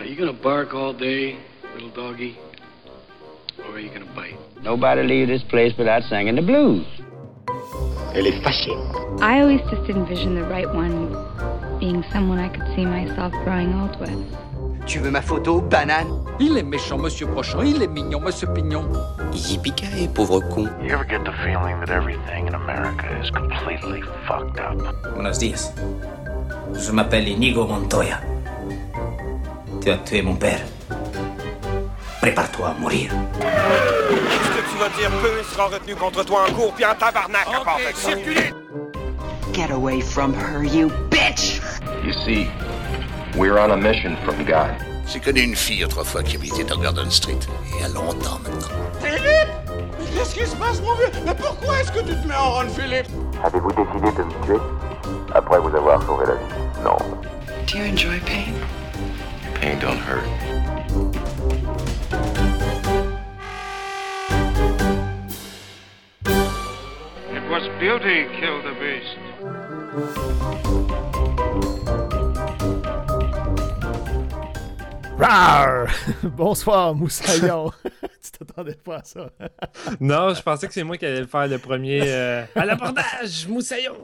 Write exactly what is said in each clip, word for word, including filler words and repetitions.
Are you gonna bark all day, little doggy? Or are you gonna bite? Nobody leave this place without singing the blues. Elle est fâchée. I always just envisioned the right one being someone I could see myself growing old with. Tu veux ma photo, banane? Il est méchant, monsieur Prochain. Il est mignon, monsieur Pignon. Yippee-ki-yay, pauvre con. You ever get the feeling that everything in America is completely fucked up? Buenos días. Je m'appelle Inigo Montoya. Tu as tué mon père. Prépare-toi à mourir. Ce que tu vas dire peu sera retenu contre toi en cours, puis en tabarnak à part de circuler. Get away from her, you bitch! You see, we're on a mission from God. J'ai connu une fille autrefois qui habitait dans Gordon Street. Et il y a longtemps maintenant. Philippe! Mais qu'est-ce qui se passe, mon vieux? Mais pourquoi est-ce que tu te mets en rôle, Philippe? Avez-vous décidé de me tuer après vous avoir sauvé la vie? Non. Do you enjoy pain? Pain don't hurt. It was beauty killed the beast. Rawr! Bonsoir, Moussaillon. Tu t'attendais pas à ça? Non, je pensais que c'est moi qui allais faire le premier euh, à l'abordage, Moussaillon.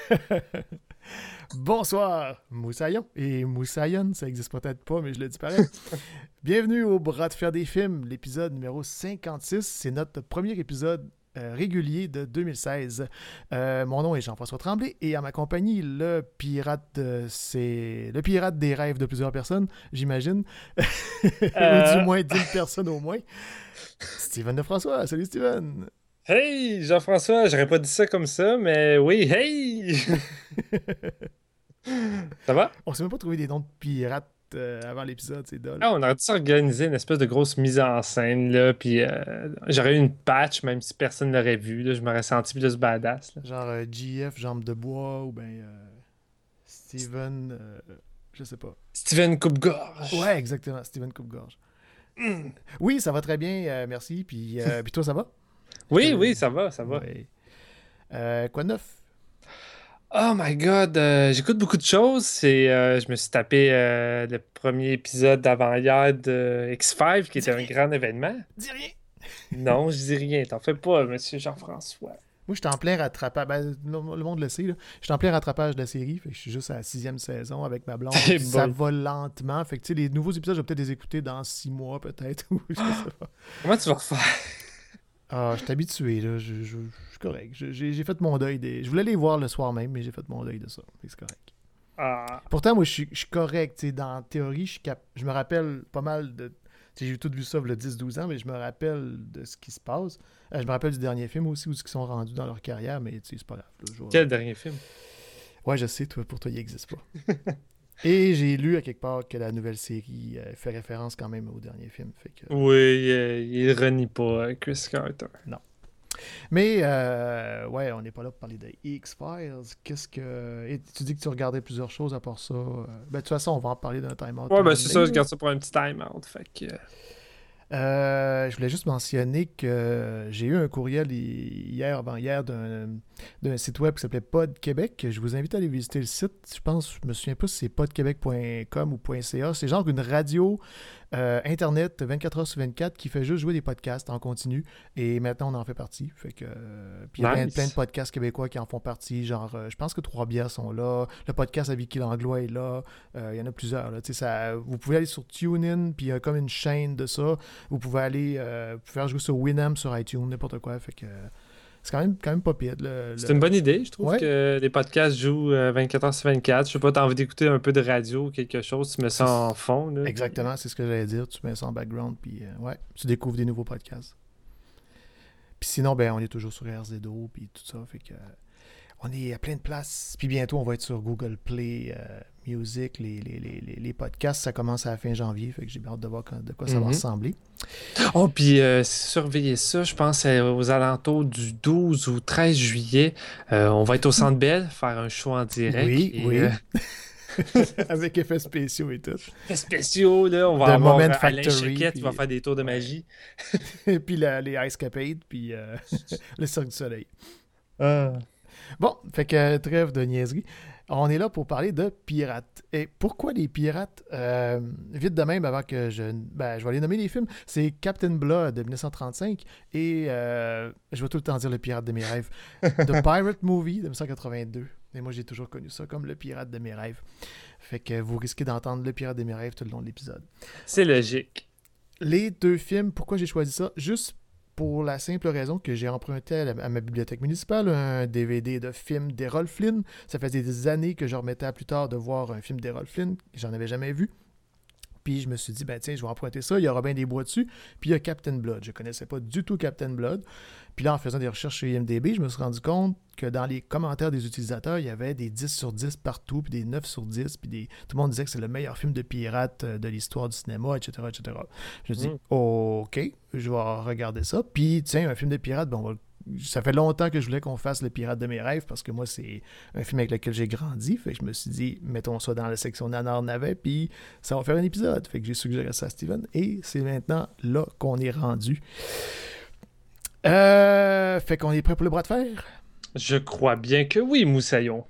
Bonsoir, Moussaillon. Et Moussaillon, ça existe peut-être pas, mais je le dis pareil. Bienvenue au Bras de fer des films, l'épisode numéro cinquante-six. C'est notre premier épisode Euh, régulier de deux mille seize. Euh, mon nom est Jean-François Tremblay et à ma compagnie, le pirate, de, c'est le pirate des rêves de plusieurs personnes, j'imagine. Euh... Ou du moins d'une personne au moins. Steven Lefrançois. Salut Steven. Hey Jean-François, j'aurais pas dit ça comme ça, mais oui, hey! Ça va? On s'est même pas trouvé des noms de pirates Euh, avant l'épisode, c'est dole. Ah, on aurait dû s'organiser une espèce de grosse mise en scène, là, puis euh, j'aurais eu une patch, même si personne ne l'aurait vu, là, je m'aurais senti plus badass. Là. Genre euh, G F, Jambe de bois, ou bien euh, Steven, euh, je sais pas. Steven Coupe-Gorge. Ouais, exactement, Steven Coupe-Gorge. Mm. Oui, ça va très bien, euh, merci, puis, euh, puis toi, ça va? Oui, euh, oui, ça va, ça va. Ouais. Euh, quoi de neuf? Oh my god, euh, j'écoute beaucoup de choses. C'est, euh, je me suis tapé euh, le premier épisode d'avant-hier de X cinq, qui était un grand événement. Dis rien! Non, je dis rien. T'en fais pas, monsieur Jean-François. Moi, je suis en plein rattrapage. Ben, le monde le sait, là. Je suis en plein rattrapage de la série. Fait que je suis juste à la sixième saison avec ma blonde. Ça va lentement. Fait que, tu sais, les nouveaux épisodes, je vais peut-être les écouter dans six mois, peut-être. Ou je sais pas. Comment tu vas refaire? Ah, je suis habitué, là. Je, je, je suis correct. Je, j'ai, j'ai fait mon deuil. Des... Je voulais les voir le soir même, mais j'ai fait mon deuil de ça. C'est correct. Ah. Pourtant, moi, je suis, je suis correct. T'sais, dans la théorie, je, suis cap... je me rappelle pas mal de... T'sais, j'ai tout vu ça il y a dix douze ans, mais je me rappelle de ce qui se passe. Euh, je me rappelle du dernier film aussi, où ils sont rendus dans leur carrière, mais c'est pas grave. Là, je... Quel dernier film? Ouais, je sais, toi, pour toi, il n'existe pas. Et j'ai lu à quelque part que la nouvelle série euh, fait référence quand même au dernier film. Fait que... Oui, euh, il renie pas Chris Carter. Non. Mais, euh, ouais, on n'est pas là pour parler de X-Files. Qu'est-ce que... Et tu dis que tu regardais plusieurs choses à part ça. Ben, de toute façon, on va en parler d'un time-out. Ouais, ben c'est ça, je garde ça pour un petit time-out. Fait que... Euh, je voulais juste mentionner que j'ai eu un courriel hier, avant-hier, d'un, d'un site web qui s'appelait Pod Québec. Je vous invite à aller visiter le site. Je pense, je me souviens pas si c'est podquebec point com ou .ca. C'est genre une radio euh, Internet vingt-quatre heures sur vingt-quatre qui fait juste jouer des podcasts en continu. Et maintenant, on en fait partie. Fait que, euh, puis il y a nice. plein, plein de podcasts québécois qui en font partie. Genre, euh, je pense que Trois Bières sont là. Le podcast à Vicky Langlois est là. Euh, il y en a plusieurs. Là. Ça, vous pouvez aller sur TuneIn, puis il y a comme une chaîne de ça. Vous pouvez aller euh, faire jouer sur Winamp, sur iTunes, n'importe quoi. Fait que euh, c'est quand même, quand même pas pire. Le, c'est le... une bonne idée. Je trouve ouais. que les podcasts jouent euh, vingt-quatre heures sur vingt-quatre. Je sais pas, t'as envie d'écouter un peu de radio ou quelque chose, tu mets ça en fond. Là. Exactement, c'est ce que j'allais dire. Tu mets ça en background, puis euh, ouais, tu découvres des nouveaux podcasts. Puis sinon, ben, on est toujours sur R Z O, puis tout ça. Fait que euh, on est à plein de places. Puis bientôt, on va être sur Google Play euh, Music, les, les, les, les podcasts. Ça commence à la fin janvier, fait que j'ai hâte de voir quand, de quoi ça mm-hmm. va ressembler. Oh, puis euh, surveillez ça, je pense euh, aux alentours du douze ou treize juillet. Euh, on va être au Centre Bell, faire un show en direct. Oui, et, oui. Euh... Avec effets spéciaux et tout. Effets spéciaux, là, on va The avoir Moment Alain Factory, Chiquette puis... qui va faire des tours de magie. Et puis la, les Ice Capades, puis euh, le Cirque du Soleil. Ah. Bon, fait que trêve de niaiserie. On est là pour parler de pirates. Et pourquoi les pirates? Euh, vite de même, avant que je... Ben, je vais aller nommer les films. C'est Captain Blood de dix-neuf cent trente-cinq et euh, je vais tout le temps dire le pirate de mes rêves. The Pirate Movie de dix-neuf cent quatre-vingt-deux. Et moi, j'ai toujours connu ça comme le pirate de mes rêves. Fait que vous risquez d'entendre le pirate de mes rêves tout le long de l'épisode. C'est logique. Les deux films, pourquoi j'ai choisi ça? Juste pour la simple raison que j'ai emprunté à, la, à ma bibliothèque municipale un D V D de film d'Errol Flynn. Ça faisait des années que je remettais à plus tard de voir un film d'Errol Flynn. J'en avais jamais vu. Puis je me suis dit, ben tiens, je vais emprunter ça. Il y aura bien des bois dessus. Puis il y a Captain Blood. Je ne connaissais pas du tout Captain Blood. Puis là, en faisant des recherches sur I M D B, je me suis rendu compte que dans les commentaires des utilisateurs, il y avait des dix sur dix partout, puis des neuf sur dix, puis des... tout le monde disait que c'est le meilleur film de pirate de l'histoire du cinéma, et cetera, et cetera. Je me suis dit, mm. OK, je vais regarder ça. Puis, tiens, un film de pirate, ben, on va... ça fait longtemps que je voulais qu'on fasse le pirate de mes rêves, parce que moi, c'est un film avec lequel j'ai grandi. Fait que je me suis dit, mettons ça dans la section nanar navet, puis ça va faire un épisode. Fait que j'ai suggéré ça à Steven, et c'est maintenant là qu'on est rendu. Euh, fait qu'on est prêt pour le bras de fer? Je crois bien que oui, Moussaillon.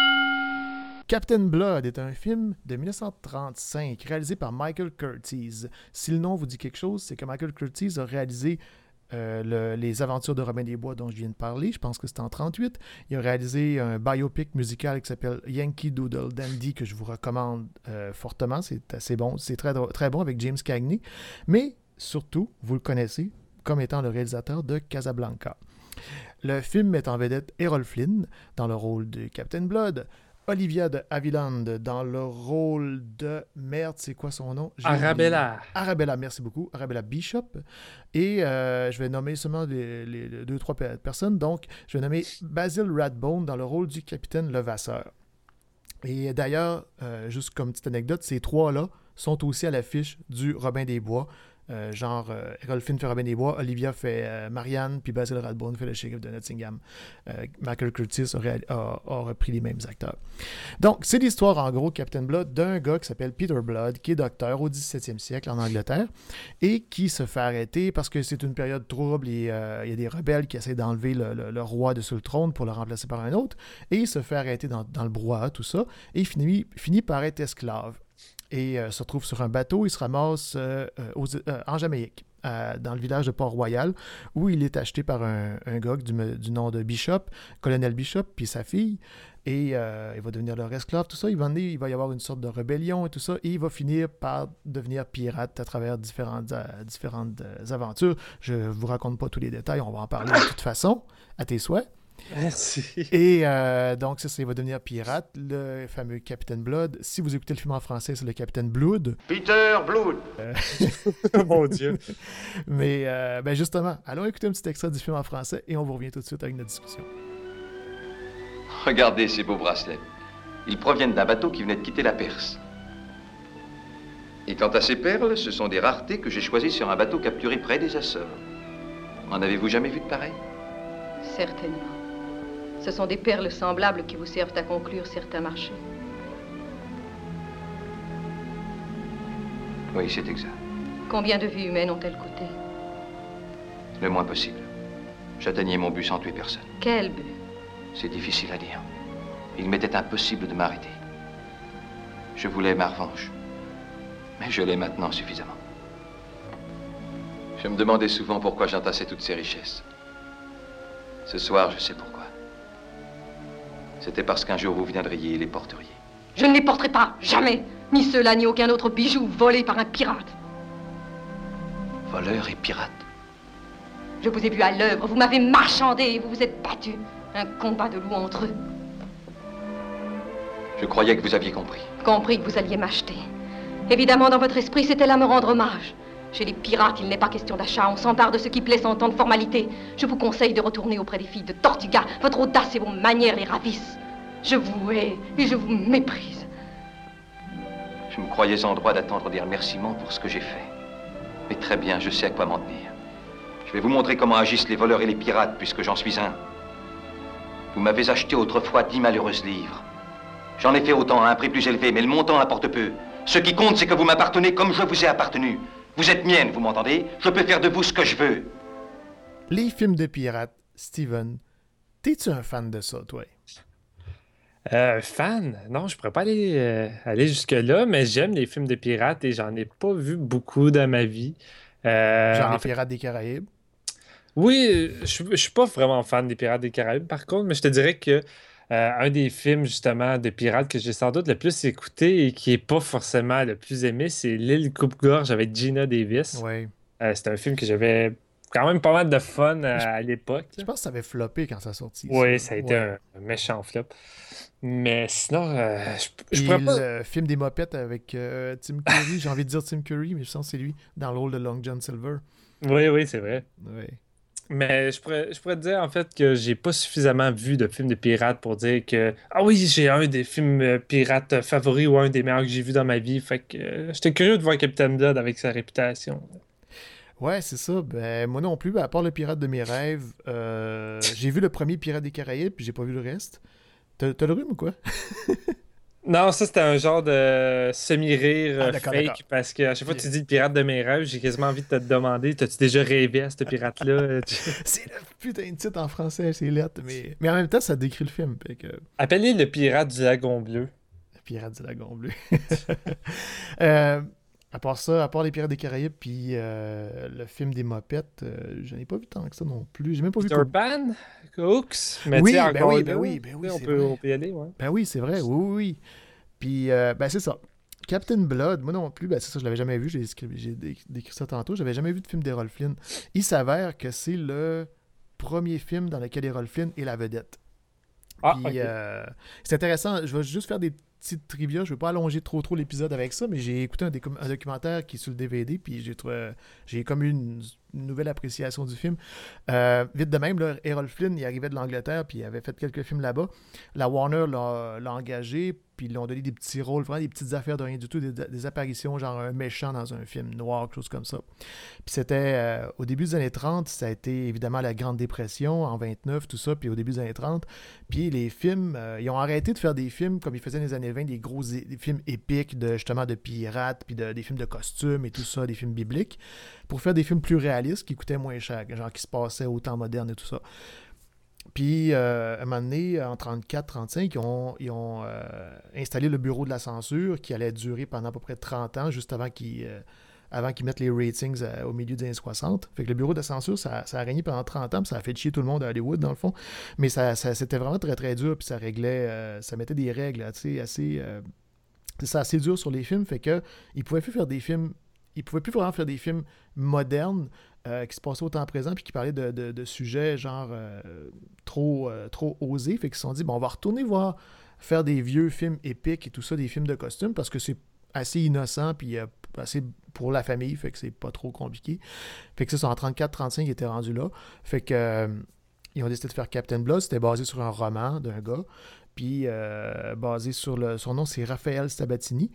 Captain Blood est un film de dix-neuf cent trente-cinq réalisé par Michael Curtiz. Si le nom vous dit quelque chose, c'est que Michael Curtiz a réalisé euh, le, les aventures de Robin des Bois dont je viens de parler. Je pense que c'était en trente-huit. Il a réalisé un biopic musical qui s'appelle Yankee Doodle Dandy que je vous recommande euh, fortement. C'est assez bon. C'est très, très bon avec James Cagney. Mais surtout, vous le connaissez comme étant le réalisateur de Casablanca. Le film met en vedette Errol Flynn dans le rôle de Captain Blood, Olivia de Havilland dans le rôle de... Merde, c'est quoi son nom? J'ai Arabella. Oublié. Arabella, merci beaucoup. Arabella Bishop. Et euh, je vais nommer seulement les, les, les deux, trois personnes. Donc, je vais nommer Basil Rathbone dans le rôle du capitaine Levasseur. Et d'ailleurs, euh, juste comme petite anecdote, ces trois-là sont aussi à l'affiche du Robin des Bois. Euh, genre, euh, Errol Flynn fait Robin des Bois, Olivia fait euh, Marianne, puis Basil Rathbone fait le shérif de Nottingham. Euh, Michael Curtiz a, réal- a, a repris les mêmes acteurs. Donc, c'est l'histoire, en gros, Captain Blood, d'un gars qui s'appelle Peter Blood, qui est docteur au dix-septième siècle en Angleterre, et qui se fait arrêter parce que c'est une période trouble et euh, il y a des rebelles qui essaient d'enlever le, le, le roi de sur le trône pour le remplacer par un autre, et il se fait arrêter dans, dans le brouhaha, tout ça, et il finit, finit par être esclave. Et euh, se retrouve sur un bateau, il se ramasse euh, aux, euh, en Jamaïque, euh, dans le village de Port-Royal, où il est acheté par un, un gars du, du nom de Bishop, colonel Bishop, puis sa fille, et euh, il va devenir leur esclave, tout ça. Il va, venir, il va y avoir une sorte de rébellion et tout ça, et il va finir par devenir pirate à travers différentes, euh, différentes euh, aventures. Je ne vous raconte pas tous les détails, on va en parler de toute façon, à tes souhaits. Merci. Et euh, donc, ça, ça, il va devenir pirate, le fameux Captain Blood. Si vous écoutez le film en français, c'est le Captain Blood. Peter Blood. Euh... Mon Dieu. Mais euh, ben justement, allons écouter un petit extrait du film en français et on vous revient tout de suite avec notre discussion. Regardez ces beaux bracelets. Ils proviennent d'un bateau qui venait de quitter la Perse. Et quant à ces perles, ce sont des raretés que j'ai choisies sur un bateau capturé près des Açores. En avez-vous jamais vu de pareil? Certainement. Ce sont des perles semblables qui vous servent à conclure certains marchés. Oui, c'est exact. Combien de vies humaines ont-elles coûté? Le moins possible. J'atteignais mon but sans tuer personne. Quel but? C'est difficile à dire. Il m'était impossible de m'arrêter. Je voulais ma revanche. Mais je l'ai maintenant suffisamment. Je me demandais souvent pourquoi j'entassais toutes ces richesses. Ce soir, je sais pourquoi. C'était parce qu'un jour vous viendriez et les porteriez. Je ne les porterai pas, jamais. Ni ceux-là, ni aucun autre bijou volé par un pirate. Voleur et pirate? Je vous ai vu à l'œuvre, vous m'avez marchandé et vous vous êtes battu. Un combat de loups entre eux. Je croyais que vous aviez compris. Compris que vous alliez m'acheter. Évidemment, dans votre esprit, c'était là me rendre hommage. Chez les pirates, il n'est pas question d'achat. On s'empare de ce qui plaît sans tant de formalité. Je vous conseille de retourner auprès des filles de Tortuga. Votre audace et vos manières les ravissent. Je vous hais et je vous méprise. Je me croyais en droit d'attendre des remerciements pour ce que j'ai fait. Mais très bien, je sais à quoi m'en tenir. Je vais vous montrer comment agissent les voleurs et les pirates, puisque j'en suis un. Vous m'avez acheté autrefois dix malheureuses livres. J'en ai fait autant à un prix plus élevé, mais le montant importe peu. Ce qui compte, c'est que vous m'appartenez comme je vous ai appartenu. Vous êtes mienne, vous m'entendez? Je peux faire de vous ce que je veux. Les films de pirates, Steven, t'es-tu un fan de ça, toi? Euh, fan? Non, je pourrais pas aller, euh, aller jusque-là, mais j'aime les films de pirates et j'en ai pas vu beaucoup dans ma vie. Euh, Genre en les fait, Pirates des Caraïbes. oui, je, suis- je suis pas vraiment fan des Pirates des Caraïbes, par contre, mais je te dirais que euh, un des films justement de pirates que j'ai sans doute le plus écouté et qui est pas forcément le plus aimé, c'est L'île Coupe-Gorge avec Gina Davis. Ouais. Euh, c'est un film que j'avais quand même pas mal de fun à, Je- à l'époque. Je pense que ça avait floppé quand ça a sorti. Oui, ça. ça a été Ouais. un, un méchant flop. Mais sinon, euh, je, je Puis pourrais pas. le film des mopettes avec euh, Tim Curry, j'ai envie de dire Tim Curry, mais je sens que c'est lui, dans le rôle de Long John Silver. Oui, oui, c'est vrai. Ouais. Mais je pourrais, je pourrais te dire en fait que j'ai pas suffisamment vu de films de pirates pour dire que ah oui, j'ai un des films euh, pirates favoris ou un des meilleurs que j'ai vu dans ma vie. Fait que euh, j'étais curieux de voir Captain Blood avec sa réputation. Ouais, c'est ça. Ben, moi non plus, ben, à part le pirate de mes rêves, euh, j'ai vu le premier Pirate des Caraïbes, puis j'ai pas vu le reste. T'as t'as le rhume ou quoi? Non, ça c'était un genre de semi-rire Ah, euh, d'accord, fake d'accord. parce que à chaque fois que tu dis le pirate de mes rêves, j'ai quasiment envie de te demander, t'as-tu déjà rêvé à ce pirate-là? C'est le putain de titre en français, c'est lettre, mais... mais en même temps, ça décrit le film. Fait que... Appelez le pirate du lagon bleu. Le pirate du lagon bleu. euh, à part ça, à part les Pirates des Caraïbes, puis euh, le film des mopettes, euh, j'en ai pas vu tant que ça non plus. J'ai même pas vu... Peter Coupe- Pan? Hooks? Mais Oui, tu sais, ben encore oui, là, ben oui, ben oui, on c'est peut, vrai. on peut y aller, ouais. Ben oui, c'est vrai, oui, oui, oui. Puis, euh, ben c'est ça. Captain Blood, moi non plus, ben c'est ça, je l'avais jamais vu, j'ai écrit- j'ai dé- décrit ça tantôt, j'avais jamais vu de film d'Errol Flynn. Il s'avère que c'est le premier film dans lequel Errol Flynn est la vedette. Ah, Puis, ok. euh, c'est intéressant, je vais juste faire des petites trivia, je vais pas allonger trop trop l'épisode avec ça, mais j'ai écouté un, décom- un documentaire qui est sur le D V D, puis j'ai trouvé, j'ai comme eu une, une nouvelle appréciation du film. Euh, vite de même, là, Errol Flynn, il arrivait de l'Angleterre, puis il avait fait quelques films là-bas. La Warner l'a l'a engagé, puis ils lui ont donné des petits rôles, vraiment des petites affaires de rien du tout, des, des apparitions, genre un méchant dans un film noir, quelque chose comme ça. Puis c'était euh, au début des années trente, ça a été évidemment la Grande Dépression, en vingt-neuf, tout ça, puis au début des années trente. Puis les films, euh, ils ont arrêté de faire des films comme ils faisaient dans les années vingt, des gros é- des films épiques, de, justement de pirates, puis de, des films de costumes et tout ça, des films bibliques, pour faire des films plus réalistes qui coûtaient moins cher, genre qui se passaient au temps moderne et tout ça. Puis, euh, à un moment donné, en trente-quatre trente-cinq, ils ont, ils ont euh, installé le bureau de la censure qui allait durer pendant à peu près trente ans, juste avant qu'ils euh, avant qu'ils mettent les ratings euh, au milieu des années soixante. Fait que le bureau de la censure, ça, ça a régné pendant trente ans, puis ça a fait chier tout le monde à Hollywood, dans le fond. Mais ça, ça- c'était vraiment très, très dur, puis ça réglait, euh, ça mettait des règles, tu sais, assez... euh, c'est ça, assez dur sur les films, fait que ils pouvaient plus faire des films... Ils pouvaient plus vraiment faire des films modernes euh, qui se passaient au temps présent puis qui parlaient de, de- de sujets genre euh, trop, euh, trop osés. Fait qu'ils se sont dit, bon, on va retourner voir faire des vieux films épiques et tout ça, des films de costumes, parce que c'est assez innocent puis euh, assez pour la famille, fait que c'est pas trop compliqué. Fait que ça, c'est en trente-quatre trente-cinq, ils étaient rendus là. Fait que euh, ils ont décidé de faire Captain Blood. C'était basé sur un roman d'un gars. Puis euh, basé sur le... Son nom, c'est Raphaël Stabatini.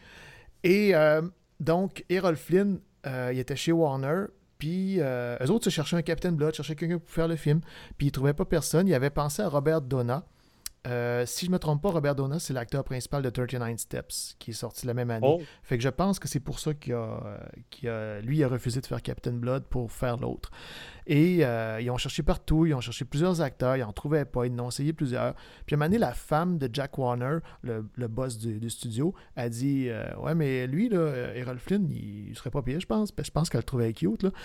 Et euh, donc, Errol Flynn, euh, il était chez Warner. Puis euh, eux autres se cherchaient un Captain Blood, cherchaient quelqu'un pour faire le film. Puis ils trouvaient pas personne. Ils avaient pensé à Robert Donat. Euh, si je me trompe pas, Robert Donat, c'est l'acteur principal de thirty-nine Steps, qui est sorti la même année. Oh. Fait que je pense que c'est pour ça qu'il a, euh, qu'il a- lui, il a refusé de faire Captain Blood pour faire l'autre. Et euh, ils ont cherché partout, ils ont cherché plusieurs acteurs, ils n'en trouvaient pas, ils en ont essayé plusieurs. Puis à un moment donné, la femme de Jack Warner, le, le boss du, du studio, a dit euh, ouais, mais lui, là, Errol Flynn, il, il serait pas pire, je pense. Parce que je pense qu'elle le trouvait cute, là.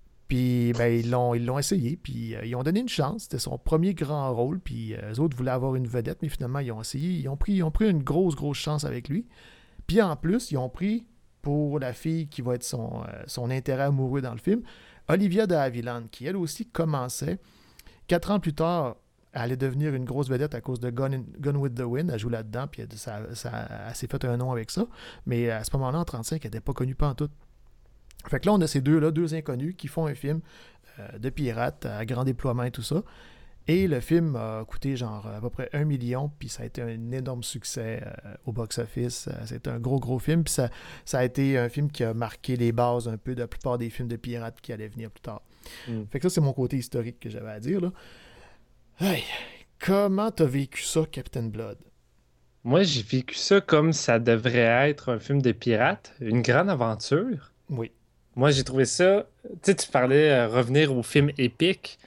Puis ben, ils l'ont ils l'ont essayé, puis euh, ils ont donné une chance. C'était son premier grand rôle, puis euh, eux autres voulaient avoir une vedette, mais finalement, ils ont essayé. Ils ont pris, ils ont pris une grosse, grosse chance avec lui. Puis en plus, ils ont pris, pour la fille qui va être son, euh, son intérêt amoureux dans le film, Olivia de Havilland, qui elle aussi commençait. Quatre ans plus tard, elle allait devenir une grosse vedette à cause de Gun, in- Gun with the Wind. Elle joue là-dedans, puis elle, ça, ça- elle s'est fait un nom avec ça. Mais à ce moment-là, en trente-cinq, elle n'était pas connue pantoute. Fait que là, on a ces deux-là, deux inconnus, qui font un film euh, de pirates à grand déploiement et tout ça. Et le film a coûté genre à peu près un million, puis ça a été un énorme succès euh, au box-office. Euh, C'était un gros, gros film, puis ça, ça a été un film qui a marqué les bases un peu de la plupart des films de pirates qui allaient venir plus tard. Mm. Fait que ça, c'est mon côté historique que j'avais à dire, là. Hey, comment t'as vécu ça, Captain Blood? Moi, j'ai vécu ça comme ça devrait être un film de pirate, une grande aventure. Oui. Moi, j'ai trouvé ça. Tu sais, tu parlais euh, revenir au film épique.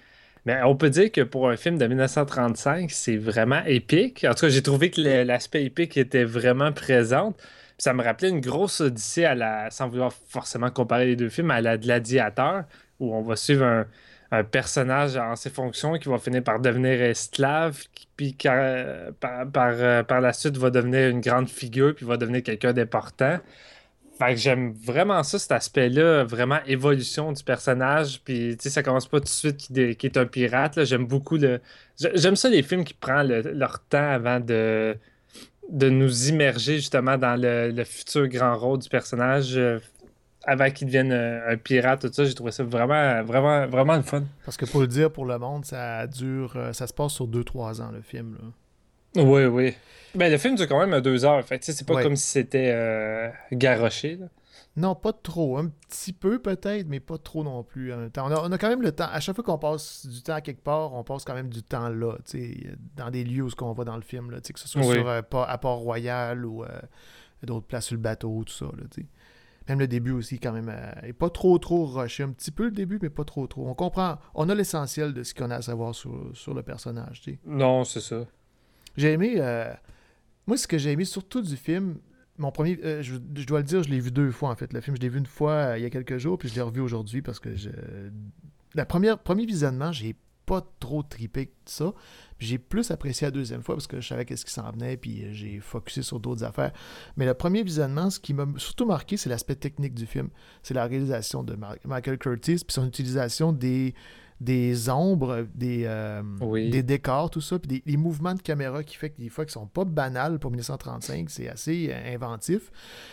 Mais on peut dire que pour un film de dix-neuf cent trente-cinq, c'est vraiment épique. En tout cas, j'ai trouvé que le- l'aspect épique était vraiment présent. Puis ça me rappelait une grosse odyssée à la, sans vouloir forcément comparer les deux films, à la Gladiateur, où on va suivre un, un personnage en ses fonctions qui va finir par devenir esclave, qui- puis qu'à- par, par, euh, par la suite va devenir une grande figure, puis va devenir quelqu'un d'important. Fait que j'aime vraiment ça, cet aspect-là, vraiment évolution du personnage. Puis, tu sais, ça commence pas tout de suite qu'il est, qu'il est un pirate. Là. J'aime beaucoup le. j'ai- J'aime ça, les films qui prennent le- leur temps avant de, de nous immerger justement dans le, le futur grand rôle du personnage. euh, Avant qu'il devienne un, un pirate, tout ça. J'ai trouvé ça vraiment, vraiment, vraiment le fun. Parce que pour le dire pour le monde, ça dure. euh, ça se passe sur deux trois ans, le film. Là. Oui, oui. Ben, le film dure quand même deux heures. Fait que, tu sais, c'est pas Ouais. comme si c'était euh, garoché. Là. Non, pas trop. Un petit peu peut-être, mais pas trop non plus en même temps. On a, on a quand même le temps. À chaque fois qu'on passe du temps à quelque part, on passe quand même du temps là, tu sais, dans des lieux où ce qu'on va dans le film, là, tu sais, que ce soit Oui. sur euh, pas- à Port-Royal ou euh, d'autres places sur le bateau, tout ça. Là, tu sais. Même le début aussi, quand même, euh, est pas trop trop rushé. Un petit peu le début, mais pas trop trop. On comprend, on a l'essentiel de ce qu'on a à savoir sur, sur le personnage. Tu sais. Non, c'est ça. J'ai aimé. euh, Moi, ce que j'ai aimé surtout du film, mon premier. euh, je, je dois le dire, je l'ai vu deux fois en fait. Le film, je l'ai vu une fois euh, il y a quelques jours, puis je l'ai revu aujourd'hui parce que je. La première, premier visionnement, j'ai pas trop tripé de ça. Puis j'ai plus apprécié la deuxième fois parce que je savais qu'est-ce qui s'en venait, puis euh, j'ai focusé sur d'autres affaires. Mais le premier visionnement, ce qui m'a surtout marqué, c'est l'aspect technique du film. C'est la réalisation de Mar- Michael Curtis, puis son utilisation des, des ombres, des, euh, Oui. des décors, tout ça, puis des, des mouvements de caméra qui fait que des fois qui sont pas banals pour dix-neuf cent trente-cinq, c'est assez euh, inventif.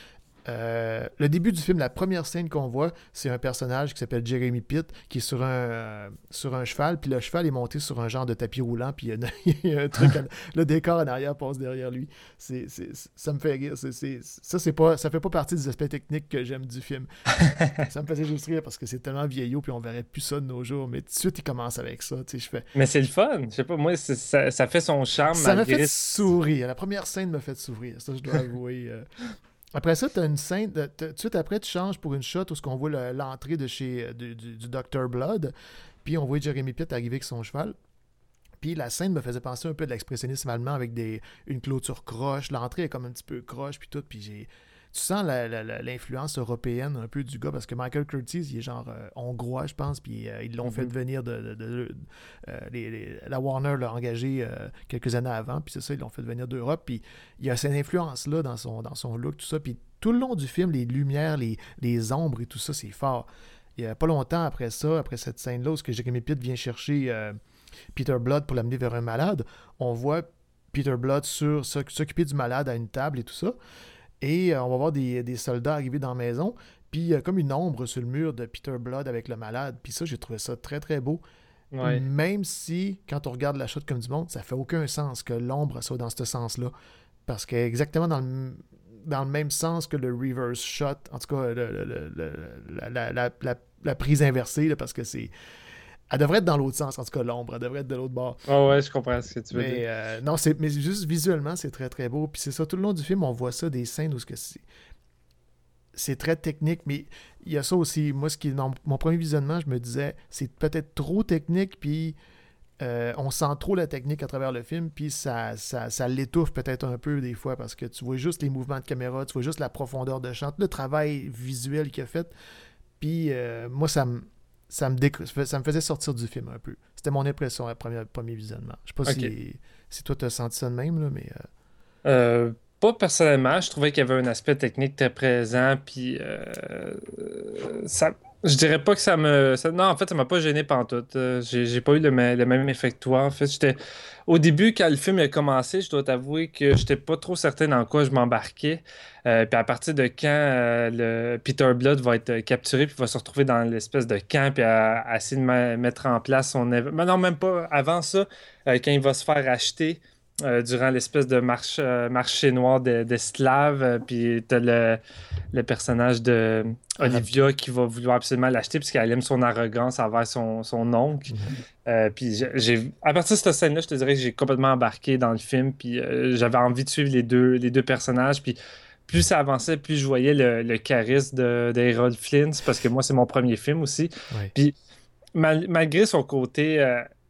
Euh, le début du film, la première scène qu'on voit, c'est un personnage qui s'appelle Jeremy Pitt qui est sur un, euh, sur un cheval, puis le cheval est monté sur un genre de tapis roulant, puis il y a, il y a un truc, à- le décor en arrière passe derrière lui. C'est, c'est, ça me fait rire. C'est, c'est, ça, c'est pas, ça fait pas partie des aspects techniques que j'aime du film. Ça me faisait juste rire parce que c'est tellement vieillot, puis on verrait plus ça de nos jours, mais tout de suite, il commence avec ça. Tu sais, je fais. Mais c'est le fun. Je sais pas, moi, c'est- ça, ça fait son charme. Ça m'a malgré... fait sourire. La première scène m'a fait sourire. Ça, je dois avouer. euh. Après ça, tu as une scène. de- t'as- Tout de suite après, tu changes pour une shot où on voit le- l'entrée de chez euh, du, du, du docteur Blood. Puis on voit Jeremy Pitt arriver avec son cheval. Puis la scène me faisait penser un peu de l'expressionnisme allemand avec des, une clôture croche. L'entrée est comme un petit peu croche, puis tout. Puis j'ai. Tu sens la- la- la- l'influence européenne un peu du gars parce que Michael Curtis, il est genre euh, hongrois, je pense, puis euh, ils l'ont Mhm. fait venir de. de- de- de- euh, les- les- la Warner l'a engagé euh, quelques années avant, puis c'est ça, ils l'ont fait venir d'Europe, puis il y a cette influence-là dans son, dans son look, tout ça. Puis tout le long du film, les lumières, les, les ombres et tout ça, c'est fort. Il y a pas longtemps après ça, après cette scène-là, où ce que Jeremy Pitt vient chercher euh, Peter Blood pour l'amener vers un malade, on voit Peter Blood sur, s'occuper du malade à une table et tout ça. Et euh, on va voir des, des soldats arriver dans la maison. Puis il y a comme une ombre sur le mur de Peter Blood avec le malade. Puis ça, j'ai trouvé ça très, très beau. Ouais. Même si, quand on regarde la shot comme du monde, ça fait aucun sens que l'ombre soit dans ce sens-là. Parce que exactement dans le, dans le même sens que le reverse shot, en tout cas, le- le- le- le- la, la- la- la- la prise inversée, là, parce que c'est... Elle devrait être dans l'autre sens, en tout cas, l'ombre. Elle devrait être de l'autre bord. Ah ouais, je comprends ce que tu veux Mais, dire. euh, non, c'est, mais juste visuellement, c'est très très beau. Puis c'est ça, tout le long du film, on voit ça, des scènes où ce que c'est, c'est très technique, mais il y a ça aussi. Moi, ce qui est dans mon premier visionnement, je me disais, c'est peut-être trop technique, puis euh, on sent trop la technique à travers le film, puis ça, ça, ça l'étouffe peut-être un peu des fois, parce que tu vois juste les mouvements de caméra, tu vois juste la profondeur de champ, le travail visuel qu'il a fait. Puis euh, moi, ça me. Ça me, déc... ça me faisait sortir du film un peu. C'était mon impression à premier, premier visionnement. Je sais pas Ok. si, si toi t'as senti ça de même, là, mais... euh, Euh, pas personnellement, je trouvais qu'il y avait un aspect technique très présent, puis euh, euh, ça, je dirais pas que ça me... ça- non, en fait, ça m'a pas gêné pantoute. Euh, j'ai, j'ai pas eu le, me- le même effet que toi. En fait, j'étais... Au début, quand le film a commencé, je dois t'avouer que j'étais pas trop certain dans quoi je m'embarquais. Euh, puis à partir de quand euh, le Peter Blood va être capturé, puis va se retrouver dans l'espèce de camp, puis à, à essayer de ma- mettre en place son... éve- Mais non, même pas avant ça, euh, quand il va se faire acheter... Euh, durant l'espèce de marche, euh, marché noir de- d'esclaves. Euh, puis t'as le, le personnage de Olivia qui va vouloir absolument l'acheter puisqu'elle aime son arrogance envers son, son oncle. Euh, puis j'ai, j'ai- à partir de cette scène-là, je te dirais que j'ai complètement embarqué dans le film. Puis euh, j'avais envie de suivre les deux, les deux personnages. Puis plus ça avançait, plus je voyais le, le charisme de, d'Errol Flynn, parce que moi, c'est mon premier film aussi. Ouais. Puis mal- malgré son côté... euh,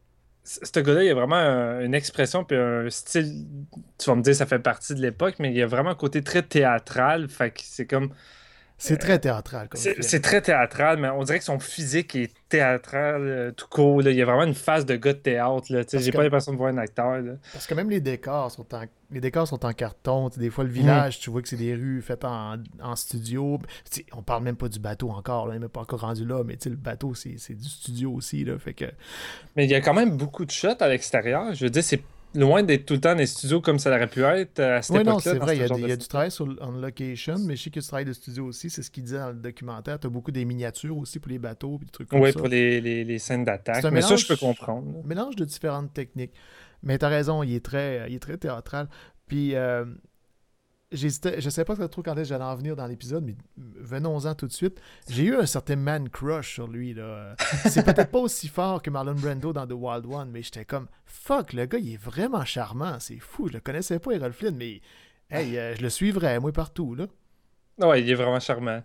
ce gars-là, il a vraiment un, une expression puis un style. Tu vas me dire, ça fait partie de l'époque, mais il y a vraiment un côté très théâtral. Fait que c'est comme. C'est très théâtral. Comme c'est, c'est très théâtral, mais on dirait que son physique est théâtral euh, tout court. Là. Il y a vraiment une face de gars de théâtre. Là. J'ai que... pas l'impression de voir un acteur. Là. Parce que même les décors sont en, les décors sont en carton. Des fois, le village, mmh. tu vois que c'est des rues faites en, en studio. T'sais, on parle même pas du bateau encore. Là. On n'est même pas encore rendu là, mais le bateau, c'est, c'est du studio aussi. Là, fait que... Mais il y a quand même beaucoup de shots à l'extérieur. Je veux dire, c'est loin d'être tout le temps dans les studios comme ça aurait pu être à cette oui, époque-là. Non, c'est vrai, il y a, des, de... il y a du travail sur, en location, mais je sais qu'il y a du travail de studio aussi, c'est ce qu'il disait dans le documentaire. Tu as beaucoup des miniatures aussi pour les bateaux et des trucs comme oui, ça. Oui, pour les, les, les scènes d'attaque. Mais mélange, ça, je peux comprendre. Un mélange de différentes techniques. Mais tu as raison, il est très, il est très théâtral. Puis, euh, j'hésitais, je ne sais pas trop quand est-ce que j'allais en venir dans l'épisode, mais venons-en tout de suite. J'ai eu un certain man crush sur lui. Là. C'est peut-être pas aussi fort que Marlon Brando dans The Wild One, mais j'étais comme, fuck, le gars, il est vraiment charmant. C'est fou. Je le connaissais pas, Errol Flynn, mais hey, euh, je le suivrais, moi, partout. Là. Ouais, il est vraiment charmant.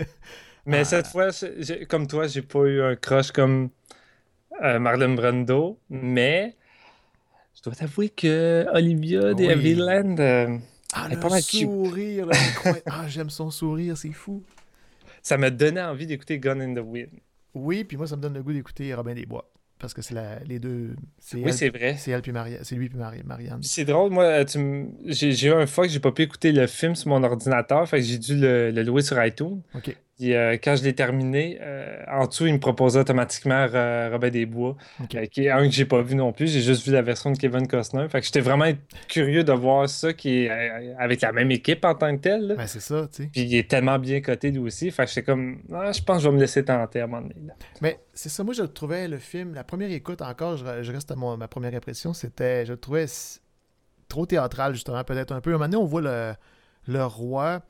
mais ah. cette fois, j'ai, comme toi, j'ai pas eu un crush comme euh, Marlon Brando, mais je dois t'avouer que Olivia de Havilland... Euh, Ah, le pas sourire, là, ah, j'aime son sourire, c'est fou. Ça m'a donné envie d'écouter Gone in the Wind. Oui, puis moi, ça me donne le goût d'écouter Robin des Bois. Parce que c'est la, les deux... C'est oui, elle, c'est vrai. C'est, elle puis Maria, c'est lui puis Marie, Marianne. C'est drôle, moi, tu m... j'ai, j'ai eu un fois que j'ai pas pu écouter le film sur mon ordinateur, fait que j'ai dû le, le louer sur iTunes. OK. Puis euh, quand je l'ai terminé, euh, en dessous, il me proposait automatiquement euh, Robin des Bois, okay. euh, qui est un que j'ai pas vu non plus. J'ai juste vu la version de Kevin Costner. Fait que j'étais vraiment curieux de voir ça, qui est euh, avec la même équipe en tant que tel. Ben, c'est ça, tu sais. Puis il est tellement bien coté lui aussi. Fait que j'étais comme, ah, je pense que je vais me laisser tenter à un moment donné. Là. Mais c'est ça, moi je trouvais le film, la première écoute encore, je, je reste à mon, ma première impression, c'était, je le trouvais trop théâtral justement, peut-être un peu. À un moment donné, on voit le, le roi.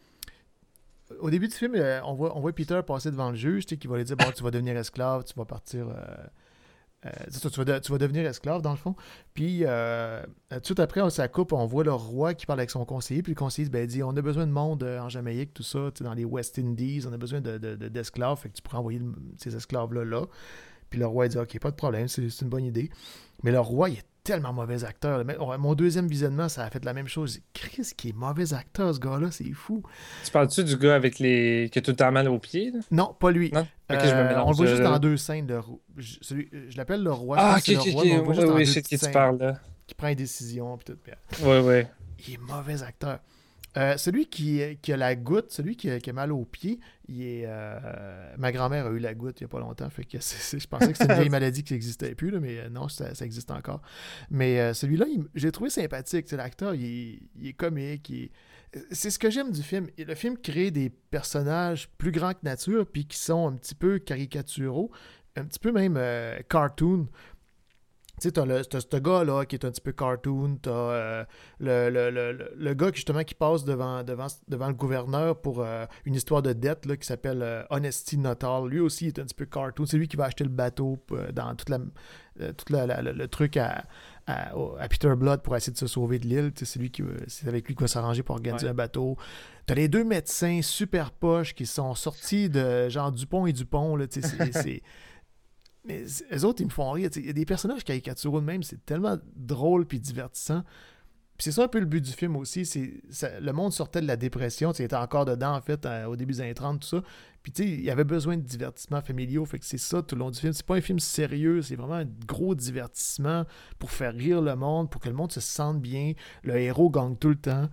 Au début du film, on voit, on voit Peter passer devant le juge, tu sais, qui va lui dire, bon, tu vas devenir esclave, tu vas partir... Euh, euh, tu, vas de, tu vas devenir esclave, dans le fond. Puis, euh, tout de suite après, on sa coupe, on voit le roi qui parle avec son conseiller, puis le conseiller ben, dit, on a besoin de monde en Jamaïque, tout ça, tu sais, dans les West Indies, on a besoin de, de, de, d'esclaves, fait que tu pourrais envoyer le, ces esclaves-là là. Puis le roi, il dit, OK, pas de problème, c'est, c'est une bonne idée. Mais le roi, il est tellement mauvais acteur. Mon deuxième visionnement, ça a fait la même chose. Chris, qui est mauvais acteur, ce gars-là, c'est fou. Tu parles-tu du gars avec les qui a tout le temps mal aux pieds? Là? Non, pas lui. Non? Okay, euh, je me mélange. On le voit juste dans deux scènes. De... Je, celui... je l'appelle le roi. Ah, je ok, ok, ok. Oui, oui, je sais de qui tu parles, là. Qui prend une décision, puis tout. Oui, oui. Il est mauvais acteur. Euh, celui qui, qui a la goutte, celui qui a, qui a mal aux pieds, il est, euh, ma grand-mère a eu la goutte il n'y a pas longtemps, fait que c'est, c'est, je pensais que c'était une vieille maladie qui n'existait plus, là, mais euh, non, ça, ça existe encore. Mais euh, celui-là, il, j'ai trouvé sympathique. L'acteur, il est, il est comique. Il est... C'est ce que j'aime du film. Le film crée des personnages plus grands que nature, puis qui sont un petit peu caricaturaux, un petit peu même euh, cartoon. Tu sais, t'as, le, t'as ce gars-là qui est un petit peu cartoon, t'as euh, le, le, le, le gars qui, justement qui passe devant, devant, devant le gouverneur pour euh, une histoire de dette là, qui s'appelle euh, Honesty Not All. Lui aussi est un petit peu cartoon. C'est lui qui va acheter le bateau euh, dans toute la, euh, tout la, la, le, le truc à, à, à Peter Blood pour essayer de se sauver de l'île. C'est, lui qui, c'est avec lui qu'il va s'arranger pour organiser ouais. un bateau. T'as les deux médecins super poches qui sont sortis de genre Dupont et Dupont. Là, c'est... c'est Mais eux autres, ils me font rire. Il y a des personnages caricaturaux de même, c'est tellement drôle puis divertissant. Puis c'est ça un peu le but du film aussi. C'est, ça, le monde sortait de la dépression. Il était encore dedans, en fait, euh, au début des années trente, tout ça. Puis tu sais, il y avait besoin de divertissements familiaux. Fait que c'est ça tout le long du film. C'est pas un film sérieux, c'est vraiment un gros divertissement pour faire rire le monde, pour que le monde se sente bien. Le héros gagne tout le temps.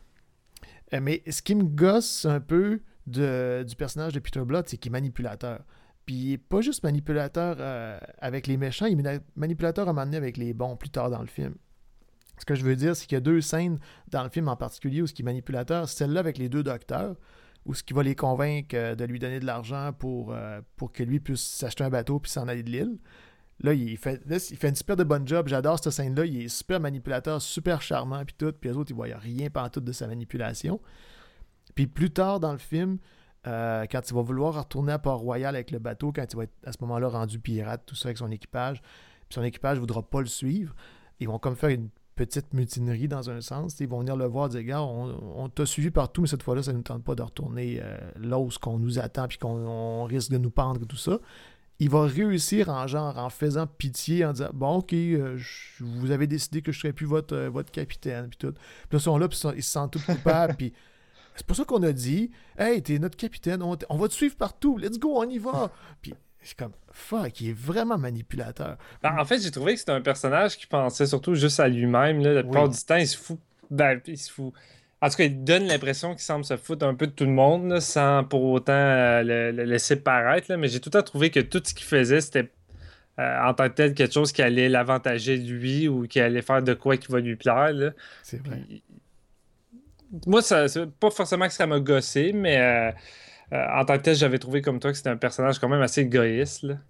Euh, mais ce qui me gosse un peu de, du personnage de Peter Blood, c'est qu'il est manipulateur. Puis il n'est pas juste manipulateur euh, avec les méchants, il est manipulateur à un moment donné avec les bons plus tard dans le film. Ce que je veux dire, c'est qu'il y a deux scènes dans le film en particulier où ce qui est manipulateur, c'est celle-là avec les deux docteurs, où ce qui va les convaincre euh, de lui donner de l'argent pour, euh, pour que lui puisse s'acheter un bateau puis s'en aller de l'île. Là, il fait, là, il fait une super de bonne job. J'adore cette scène-là. Il est super manipulateur, super charmant puis tout. Puis les autres, ils ne voient rien pantoute de sa manipulation. Puis plus tard dans le film, Euh, quand il va vouloir retourner à Port-Royal avec le bateau, quand il va être à ce moment-là rendu pirate, tout ça avec son équipage, puis son équipage ne voudra pas le suivre, ils vont comme faire une petite mutinerie dans un sens. Ils vont venir le voir et dire, gars, on, on t'a suivi partout, mais cette fois-là, ça ne nous tente pas de retourner euh, là où on nous attend puis qu'on on risque de nous pendre et tout ça. il va réussir en genre en faisant pitié, en disant bon, ok, euh, je- vous avez décidé que je serais plus votre, euh, votre capitaine, puis tout. Puis là, ils sont là, puis ils sont- ils se sentent tous coupables, puis c'est pour ça qu'on a dit hey, t'es notre capitaine, on, t- on va te suivre partout, let's go, on y va. Puis c'est comme fuck, il est vraiment manipulateur. Ben, en fait, j'ai trouvé que c'était un personnage qui pensait surtout juste à lui-même. Là. La plupart Oui. du temps, il se fout. Ben, il se fout. En tout cas, il donne l'impression qu'il semble se foutre un peu de tout le monde, là, sans pour autant euh, le, le laisser paraître. Là. Mais j'ai tout le temps trouvé que tout ce qu'il faisait, c'était euh, en tant que tel quelque chose qui allait l'avantager lui ou qui allait faire de quoi qui va lui plaire. Là. C'est vrai. Puis, moi, ça, c'est pas forcément que ça m'a gossé, mais euh, euh, en tant que tel, j'avais trouvé comme toi que c'était un personnage quand même assez égoïste. Là.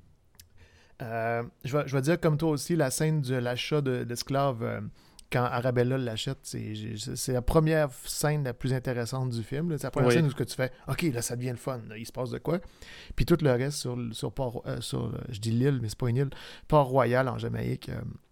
Euh, je, vais, je vais dire comme toi aussi, la scène de l'achat de, d'esclaves euh, quand Arabella l'achète, c'est, j'ai- c'est la première scène la plus intéressante du film. là. C'est la première Oui. scène où ce que tu fais, ok, là ça devient le fun, là, il se passe de quoi. Puis tout le reste sur, l- sur, Port, euh, sur euh, je dis l'île, mais c'est pas une île, Port-Royal en Jamaïque.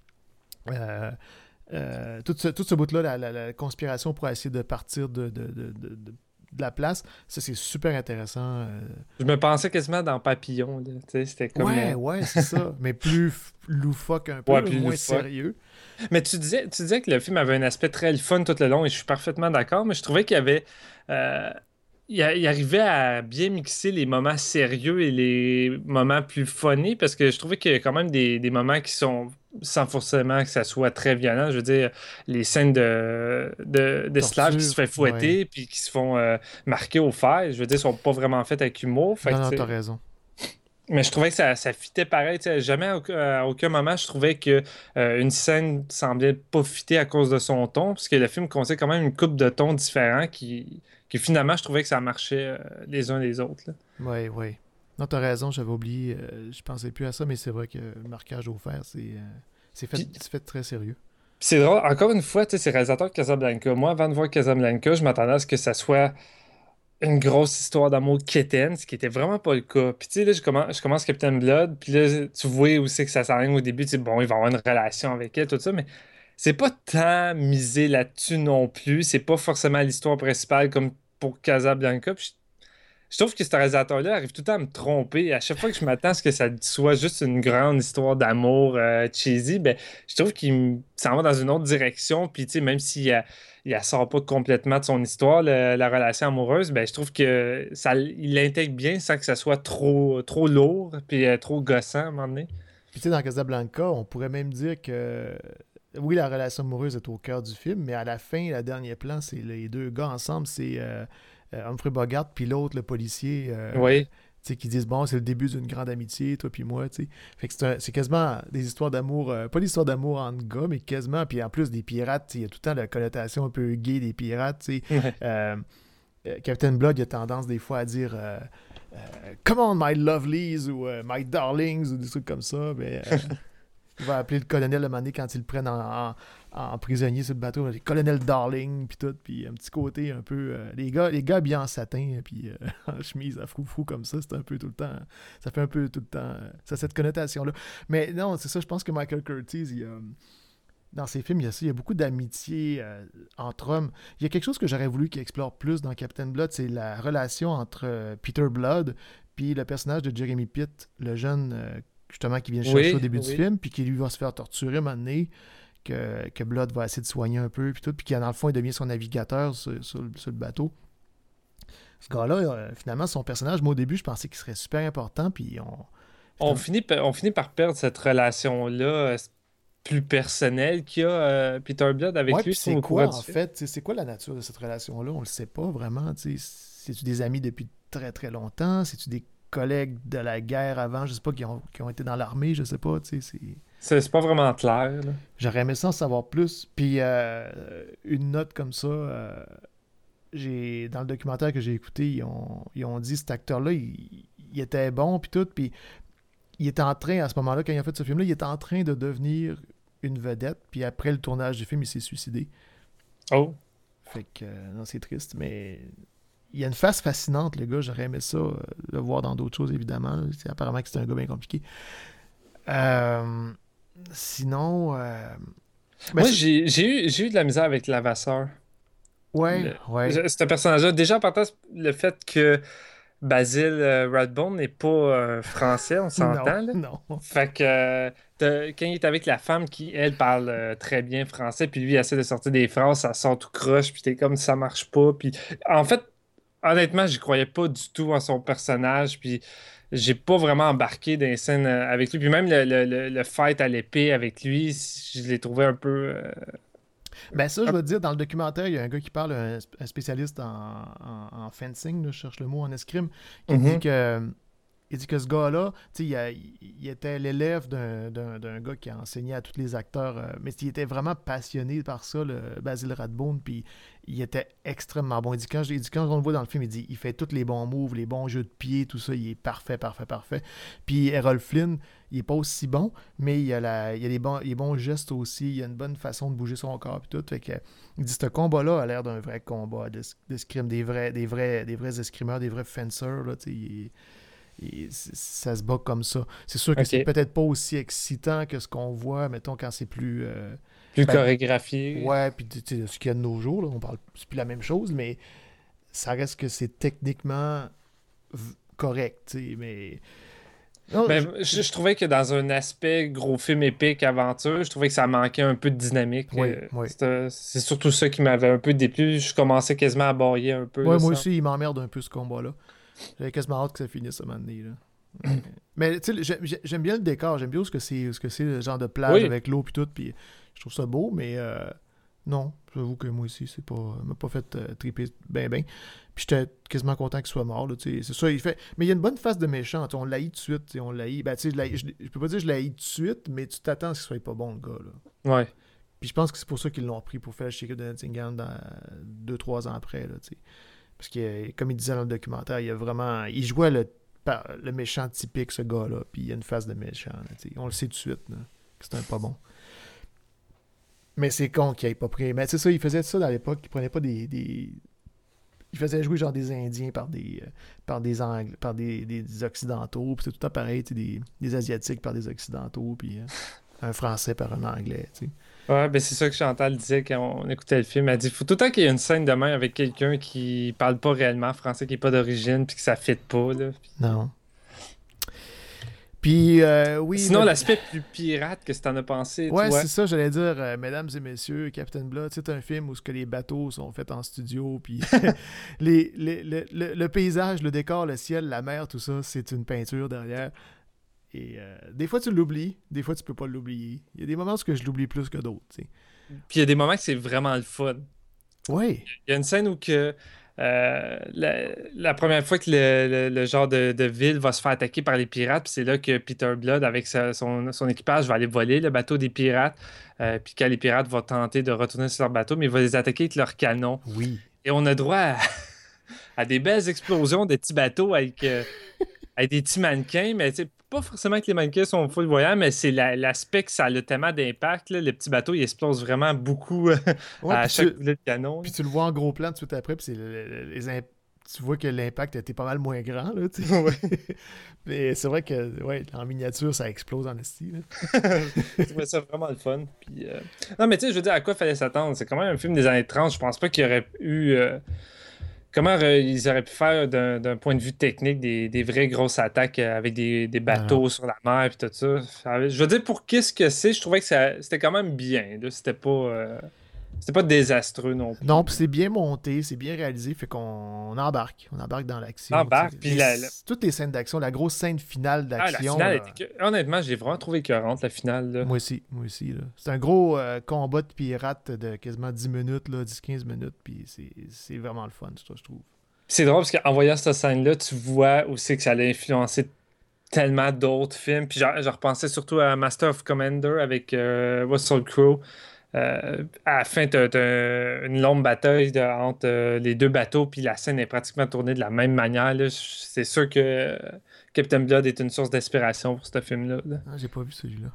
euh, euh, euh, tout ce, tout ce bout-là, la, la- la conspiration pour essayer de partir de, de, de, de- de- de la place, ça c'est super intéressant. euh. Je me pensais quasiment dans Papillon. Là. Tu sais, C'était comme. Ouais, euh, ouais, c'est ça. Mais plus f- loufoque un peu, Ouais, là, plus moins loufoque. sérieux. Mais tu disais, tu disais que le film avait un aspect très le fun tout le long et je suis parfaitement d'accord, mais je trouvais qu'il y avait. euh, il, a- il arrivait à bien mixer les moments sérieux et les moments plus funny parce que je trouvais qu'il y a quand même des, des moments qui sont sans forcément que ça soit très violent. Je veux dire, les scènes de, de- d'esclaves qui se Torture, font fouetter puis qui se font euh, marquer au fer, je veux dire, sont pas vraiment faites avec humour. Fait Non, que, non, tu sais, t'as raison. mais je trouvais que ça, ça fitait pareil. tu sais, Jamais à aucun, à aucun moment je trouvais que euh, une scène semblait pas fitter à cause de son ton, parce que le film contient quand même une coupe de tons différents qui, qui finalement je trouvais que ça marchait euh, les uns les autres. là. Oui, oui. Non, t'as raison, j'avais oublié. euh, je pensais plus à ça, mais c'est vrai que le marquage au fer, c'est, euh, c'est, fait, Puis- c'est fait très sérieux. Puis c'est drôle, encore une fois, tu sais, c'est réalisateur de Casablanca. Moi, avant de voir Casablanca, je m'attendais à ce que ça soit une grosse histoire d'amour quétaine, ce qui était vraiment pas le cas. Puis tu sais, là, je commence, je commence Captain Blood, puis là, tu vois où c'est que ça s'enligne au début, tu sais, bon, il va avoir une relation avec elle, tout ça, mais c'est pas tant misé là-dessus non plus. C'est pas forcément l'histoire principale comme pour Casablanca. Puis je je trouve que ce réalisateur-là arrive tout le temps à me tromper. À chaque fois que je m'attends à ce que ça soit juste une grande histoire d'amour euh, cheesy, ben, je trouve qu'il me- s'en va dans une autre direction. Puis, tu sais, même s'il ne il sort pas complètement de son histoire, le- la relation amoureuse, ben, je trouve que ça il l'intègre bien sans que ça soit trop, trop lourd puis euh, trop gossant à un moment donné. Puis tu sais, dans Casablanca, on pourrait même dire que oui, la relation amoureuse est au cœur du film, mais à la fin, le dernier plan, c'est les deux gars ensemble, c'est euh, euh, Humphrey Bogart puis l'autre, le policier. euh, Oui. tu sais, qui disent bon, c'est le début d'une grande amitié, toi puis moi, tu sais. Fait que c'est, un- c'est quasiment des histoires d'amour, euh, pas des histoires d'amour entre gars, mais quasiment, puis en plus des pirates, tu sais, il y a tout le temps la connotation un peu gay des pirates, tu sais. Ouais. Euh, euh, Captain Blood, il a tendance des fois à dire euh, euh, Come on, my lovelies ou euh, my darlings ou des trucs comme ça. Mais, euh, il va appeler le colonel à un moment donné quand ils le prennent en, en- en prisonnier sur le bateau. Le colonel Darling, puis tout. Puis un petit côté un peu. euh, les gars les gars bien en satin, puis euh, en chemise à frou-frou comme ça, c'est un peu tout le temps. Ça fait un peu tout le temps. euh, ça a cette connotation-là. Mais non, c'est ça, je pense que Michael Curtiz, il a dans ses films, il y a ça, il y a beaucoup d'amitié euh, entre hommes. Il y a quelque chose que j'aurais voulu qu'il explore plus dans Captain Blood, c'est la relation entre euh, Peter Blood puis le personnage de Jeremy Pitt, le jeune, euh, justement, qui vient le chercher Oui, au début du oui. film, puis qui lui va se faire torturer un moment donné, que, que Blood va essayer de soigner un peu, puis tout, puis qui, dans le fond, il devient son navigateur sur, sur le, sur le bateau. Ce gars-là, euh, finalement, son personnage, moi, au début, je pensais qu'il serait super important, puis on... On finit, par- on finit par perdre cette relation-là euh, plus personnelle qu'il y a euh, Peter Blood avec Ouais, lui. puis c'est au quoi, courant en du film. fait? Tu sais, c'est quoi la nature de cette relation-là? On le sait pas vraiment. tu sais. C'est-tu des amis depuis très, très longtemps? C'est-tu des collègues de la guerre avant? Je sais pas, qui ont, qui ont été dans l'armée? Je sais pas, tu sais, c'est... C'est c'est pas vraiment clair. là. J'aurais aimé ça en savoir plus. Puis euh, une note comme ça, euh, j'ai dans le documentaire que j'ai écouté, ils ont, ils ont dit cet acteur-là, il, il était bon, puis tout, puis il était en train, à ce moment-là, quand il a fait ce film-là, il était en train de devenir une vedette, puis après le tournage du film, il s'est suicidé. Oh. Fait que, euh, non, c'est triste, mais il a une face fascinante, le gars. J'aurais aimé ça, euh, le voir dans d'autres choses, évidemment. C'est, apparemment que c'est un gars bien compliqué. Euh, sinon... euh, ben, Moi, c'est- j'ai j'ai eu, j'ai eu de la misère avec Lavasseur. Ouais, Le- ouais. je- C'est un personnage-là. Déjà, en partant, le fait que Basil euh, Rathbone n'est pas euh, français, on s'entend. Non, là. non. Fait que euh, t'as- quand il est avec la femme qui, elle, parle euh, très bien français, puis lui, il essaie de sortir des phrases, ça sort tout croche, puis t'es comme ça marche pas. Puis en fait, honnêtement, j'y croyais pas du tout en son personnage, puis j'ai pas vraiment embarqué dans les scènes euh, avec lui. Puis même le, le, le, le fight à l'épée avec lui, je l'ai trouvé un peu. euh, Ben ça, je veux te dire, dans le documentaire, il y a un gars qui parle, un, un spécialiste en, en, en fencing, là, je cherche le mot en escrime, qui Mhm. dit que il dit que ce gars-là, tu sais, il, a- il était l'élève d'un, d'un, d'un gars qui a enseigné à tous les acteurs, euh, mais il était vraiment passionné par ça, le Basil Rathbone, puis il était extrêmement bon. Il dit, quand, je, il dit, quand on le voit dans le film, il dit, il fait tous les bons moves, les bons jeux de pied, tout ça, il est parfait, parfait, parfait. Puis Errol Flynn, il est pas aussi bon, mais il a, la, il a les, bons, les bons gestes aussi, il a une bonne façon de bouger son corps, puis tout. Fait que, il dit, ce combat-là a l'air d'un vrai combat d'es- d'escrime, des vrais, des, vrais, des vrais escrimeurs, des vrais fencers, là, tu sais, il- et c- ça se bat comme ça. C'est sûr que Ok. c'est peut-être pas aussi excitant que ce qu'on voit, mettons, quand c'est plus... euh, Plus ben, chorégraphié. Ouais, puis tu sais, ce qu'il y a de nos jours, là, on parle, c'est plus la même chose, mais ça reste que c'est techniquement v- correct, tu sais, mais... Non, Ben, je- je, je trouvais que dans un aspect gros film épique, aventure, je trouvais que ça manquait un peu de dynamique. Oui, Euh, oui. c'était- C'est surtout ça qui m'avait un peu déplu. Je commençais quasiment à bailler un peu. Ouais, là, moi ça. aussi, il m'emmerde un peu ce combat-là. J'avais quasiment hâte que ça finisse ce moment donné, là. Mais tu sais, j'ai- j'ai- j'aime bien le décor, j'aime bien ce que c'est, ce que c'est le genre de plage Oui. avec l'eau puis tout, puis je trouve ça beau, mais euh, non, j'avoue que moi aussi, c'est pas, m'a pas fait euh, triper ben ben. Puis j'étais quasiment content qu'il soit mort, là, tu sais, c'est ça, il fait. Mais il y a une bonne face de méchant, tu sais, on l'haït tout de suite, tu sais, on l'haït. Ben tu sais, je, l'haïs- je, je peux pas dire que je l'haïs tout de suite, mais tu t'attends à ce qu'il soit pas bon le gars, là. Ouais. Puis je pense que c'est pour ça qu'ils l'ont pris pour faire le Shake de Nottingham dans deux, trois ans après, là, tu sais. Parce que, comme il disait dans le documentaire, il a vraiment. Il jouait le, par- le méchant typique, ce gars-là. Puis il a une face de méchant. Là, tu sais. On le sait tout de suite, là, que c'est un pas bon. Mais c'est con qu'il ait pas pris. Mais c'est ça, il faisait ça dans l'époque. Il prenait pas des. des... Il faisait jouer genre des Indiens par des euh, par des Anglais, par des, des, des Occidentaux. Puis c'est tout le temps pareil, tu sais, des, des Asiatiques par des Occidentaux. Puis euh, un Français par un Anglais, tu sais. Ouais, ben c'est ça que Chantal disait quand on écoutait le film. Elle dit faut tout le temps qu'il y ait une scène de même avec quelqu'un qui parle pas réellement français, qui est pas d'origine, puis que ça fit pas. Là. Non. Puis, euh, oui. Sinon, le- l'aspect plus pirate, qu'est-ce que t'en as pensé? Ouais, toi? c'est ça, j'allais dire, euh, mesdames et messieurs, Captain Blood, c'est un film où ce que les bateaux sont faits en studio, puis les, les- le, le- le paysage, le décor, le ciel, la mer, tout ça, c'est une peinture derrière. Et euh, des fois, tu l'oublies, des fois, tu peux pas l'oublier. Il y a des moments où ce que je l'oublie plus que d'autres, tu sais. Puis il y a des moments que c'est vraiment le fun. Oui. Il y a une scène où que, euh, la, la première fois que le, le- le genre de, de ville va se faire attaquer par les pirates, puis c'est là que Peter Blood, avec sa- son, son équipage, va aller voler le bateau des pirates. Euh, puis quand les pirates vont tenter de retourner sur leur bateau, mais il va les attaquer avec leurs canons. Oui. Et on a droit à, à des belles explosions de petits bateaux avec, euh, avec des petits mannequins, mais tu sais, pas forcément que les mannequins sont full voyants, mais c'est la- l'aspect que ça a le tellement d'impact. là. Le petit bateau, il explose vraiment beaucoup euh, Ouais, à puis chaque tu- boulet de canon. Puis tu le vois en gros plan tout de suite après, puis c'est le- le- les imp- tu vois que l'impact était pas mal moins grand, là, tu sais. Mais c'est vrai que, ouais, en miniature, ça explose en esti, là. Je trouvais ça vraiment le fun. Puis, euh, non, mais tu sais, je veux dire, à quoi fallait s'attendre? C'est quand même un film des années trente. Je pense pas qu'il y aurait eu. euh, Comment euh, ils auraient pu faire d'un d'un point de vue technique des, des vraies grosses attaques euh, avec des, des bateaux Non. sur la mer et tout ça. Ça- Je veux dire, pour qu'est-ce que c'est, je trouvais que ça- c'était quand même bien. là. C'était pas, euh, c'était pas désastreux non plus. Non, puis c'est bien monté, c'est bien réalisé, fait qu'on on embarque, on embarque dans l'action. On embarque, tu sais. puis Les- la- la- Toutes les scènes d'action, la grosse scène finale Ah, la d'action. finale, là. était que- honnêtement, j'ai vraiment trouvé écœurante, la finale. Là. Moi aussi, moi aussi. là. C'est un gros euh, combat de pirates de quasiment dix minutes, là, dix quinze minutes, puis c'est c'est vraiment le fun, ça, je trouve. C'est drôle parce qu'en voyant cette scène-là, tu vois aussi que ça allait influencer tellement d'autres films. Puis je, je repensais surtout à Master of Commander avec euh, Russell Crowe. Euh, à la fin, tu as une longue bataille de- entre euh, les deux bateaux, puis la scène est pratiquement tournée de la même manière. là. C'est sûr que euh, Captain Blood est une source d'inspiration pour ce film-là. là. Ah, j'ai pas vu celui-là.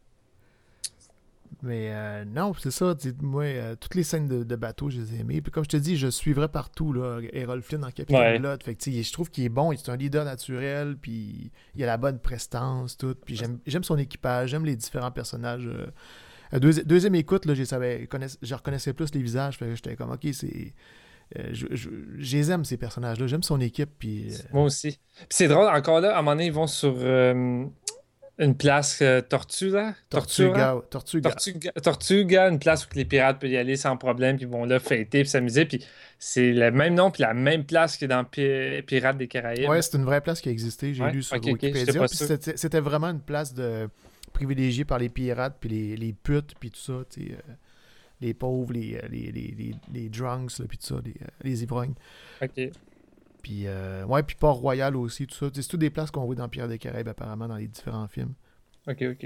Mais euh, non, c'est ça. Moi, euh, toutes les scènes de, de bateau, je les ai aimées. Puis comme je te dis, je suivrai partout là, Errol Flynn en Capitaine Ouais. Blood. Fait que, tu sais, je trouve qu'il est bon. C'est un leader naturel. Puis il a la bonne prestance, tout. Puis j'aime j'aime son équipage. J'aime les différents personnages. euh. Euh, deuxi- deuxième écoute, là, je savais, connaiss- je reconnaissais plus les visages. Fait que j'étais comme, OK, c'est... euh, je, je, je les aime, ces personnages-là. J'aime son équipe. Puis, euh... Moi aussi. Puis c'est drôle, encore là, à un moment donné, ils vont sur euh, une place euh, Tortue, là. Tortuga. Tortuga. Tortuga. Tortuga, une place où les pirates peuvent y aller sans problème, puis ils vont là fêter, puis s'amuser. Puis c'est le même nom, puis la même place que dans Pi- Pirates des Caraïbes. Ouais, c'est une vraie place qui a existé. J'ai ouais? lu sur okay, Wikipédia. Okay, puis c'était, c'était vraiment une place de privilégiée par les pirates, puis les, les putes, puis tout ça, tu sais. Euh, les pauvres, les, les, les, les, les drunks, là, puis tout ça, les, les ivrognes. OK. Puis, euh, ouais, puis Port-Royal aussi, tout ça. C'est toutes des places qu'on voit dans Pirates des Caraïbes, apparemment, dans les différents films. OK, OK.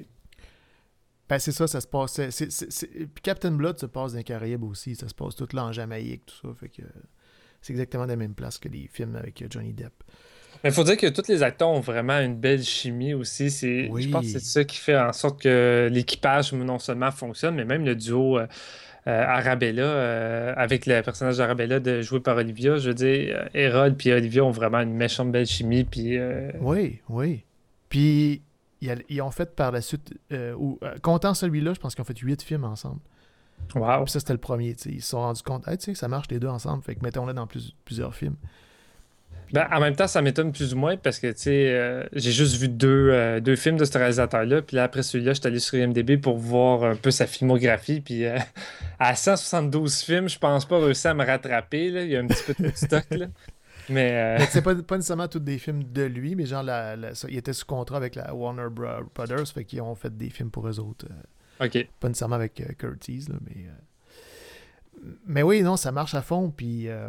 Ben, c'est ça, ça se passe. C'est, c'est, c'est... Puis Captain Blood se passe dans les Caraïbes aussi. Ça se passe tout là en Jamaïque, tout ça. Fait que c'est exactement la même place que les films avec Johnny Depp. Mais il faut dire que tous les acteurs ont vraiment une belle chimie aussi. C'est, oui. Je pense que c'est ça qui fait en sorte que l'équipage non seulement fonctionne, mais même le duo euh, euh, Arabella, euh, avec le personnage d'Arabella de, joué par Olivia, je veux dire, euh, Harold et Olivia ont vraiment une méchante belle chimie. Puis, euh... Oui, oui. Puis ils ont fait par la suite, euh, ou, euh, comptant celui-là, je pense qu'ils ont fait huit films ensemble. Wow. Puis ça, c'était le premier. T'sais. Ils se sont rendus compte, hey, tu sais, ça marche les deux ensemble, fait que mettons-le dans plus, plusieurs films. Ben, en même temps, ça m'étonne plus ou moins parce que, tu sais, euh, j'ai juste vu deux, euh, deux films de ce réalisateur-là. Puis là, après celui-là, je suis allé sur I M D B pour voir un peu sa filmographie. Puis euh, à cent soixante-douze films, je pense pas réussir à me rattraper. Là. Il y a un petit peu de stock. Là. Mais. Euh... mais c'est pas, pas nécessairement tous des films de lui, mais genre, la, la, ça, il était sous contrat avec la Warner Brothers, fait qu'ils ont fait des films pour eux autres. Euh, OK. Pas nécessairement avec euh, Curtis, là, mais. Euh... Mais oui, non, ça marche à fond. Puis. Euh...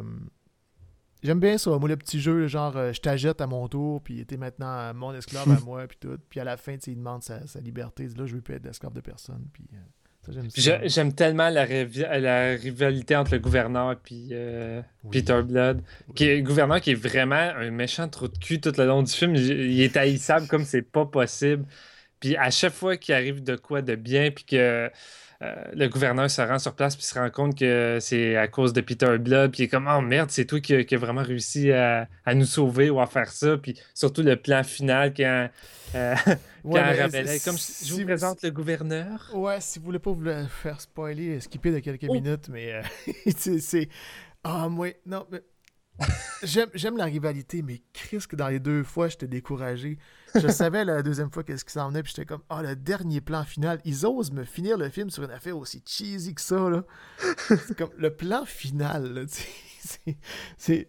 J'aime bien ça, moi, le petit jeu, genre, euh, je t'ajoute à mon tour, puis t'es maintenant mon esclave à moi, puis tout. Puis à la fin, il demande sa, sa liberté. Il dit, là, je veux plus être esclave de personne. Puis euh, ça, j'aime ça. Je, j'aime tellement la, rivi- la rivalité entre le gouverneur et euh, oui. Peter Blood. Oui. Qui est, le gouverneur qui est vraiment un méchant trou de cul tout le long du film. Il, il est haïssable comme c'est pas possible. Puis à chaque fois qu'il arrive de quoi de bien, puis que. Euh, le gouverneur se rend sur place puis se rend compte que c'est à cause de Peter Blood puis il est comme oh merde c'est toi qui, qui a vraiment réussi à, à nous sauver ou à faire ça puis surtout le plan final quand, euh, ouais, quand Arabella comme si, je vous si, présente le gouverneur. Ouais, si vous voulez pas vous le faire spoiler, skipper de quelques oh. minutes, mais euh, c'est, c'est ah oh, moi non mais j'aime, j'aime la rivalité, mais Chris, que dans les deux fois, j'étais découragé. Je savais la deuxième fois qu'est-ce qui s'en venait, puis j'étais comme, ah, oh, le dernier plan final, ils osent me finir le film sur une affaire aussi cheesy que ça, là. C'est comme le plan final, là, c'est... c'est...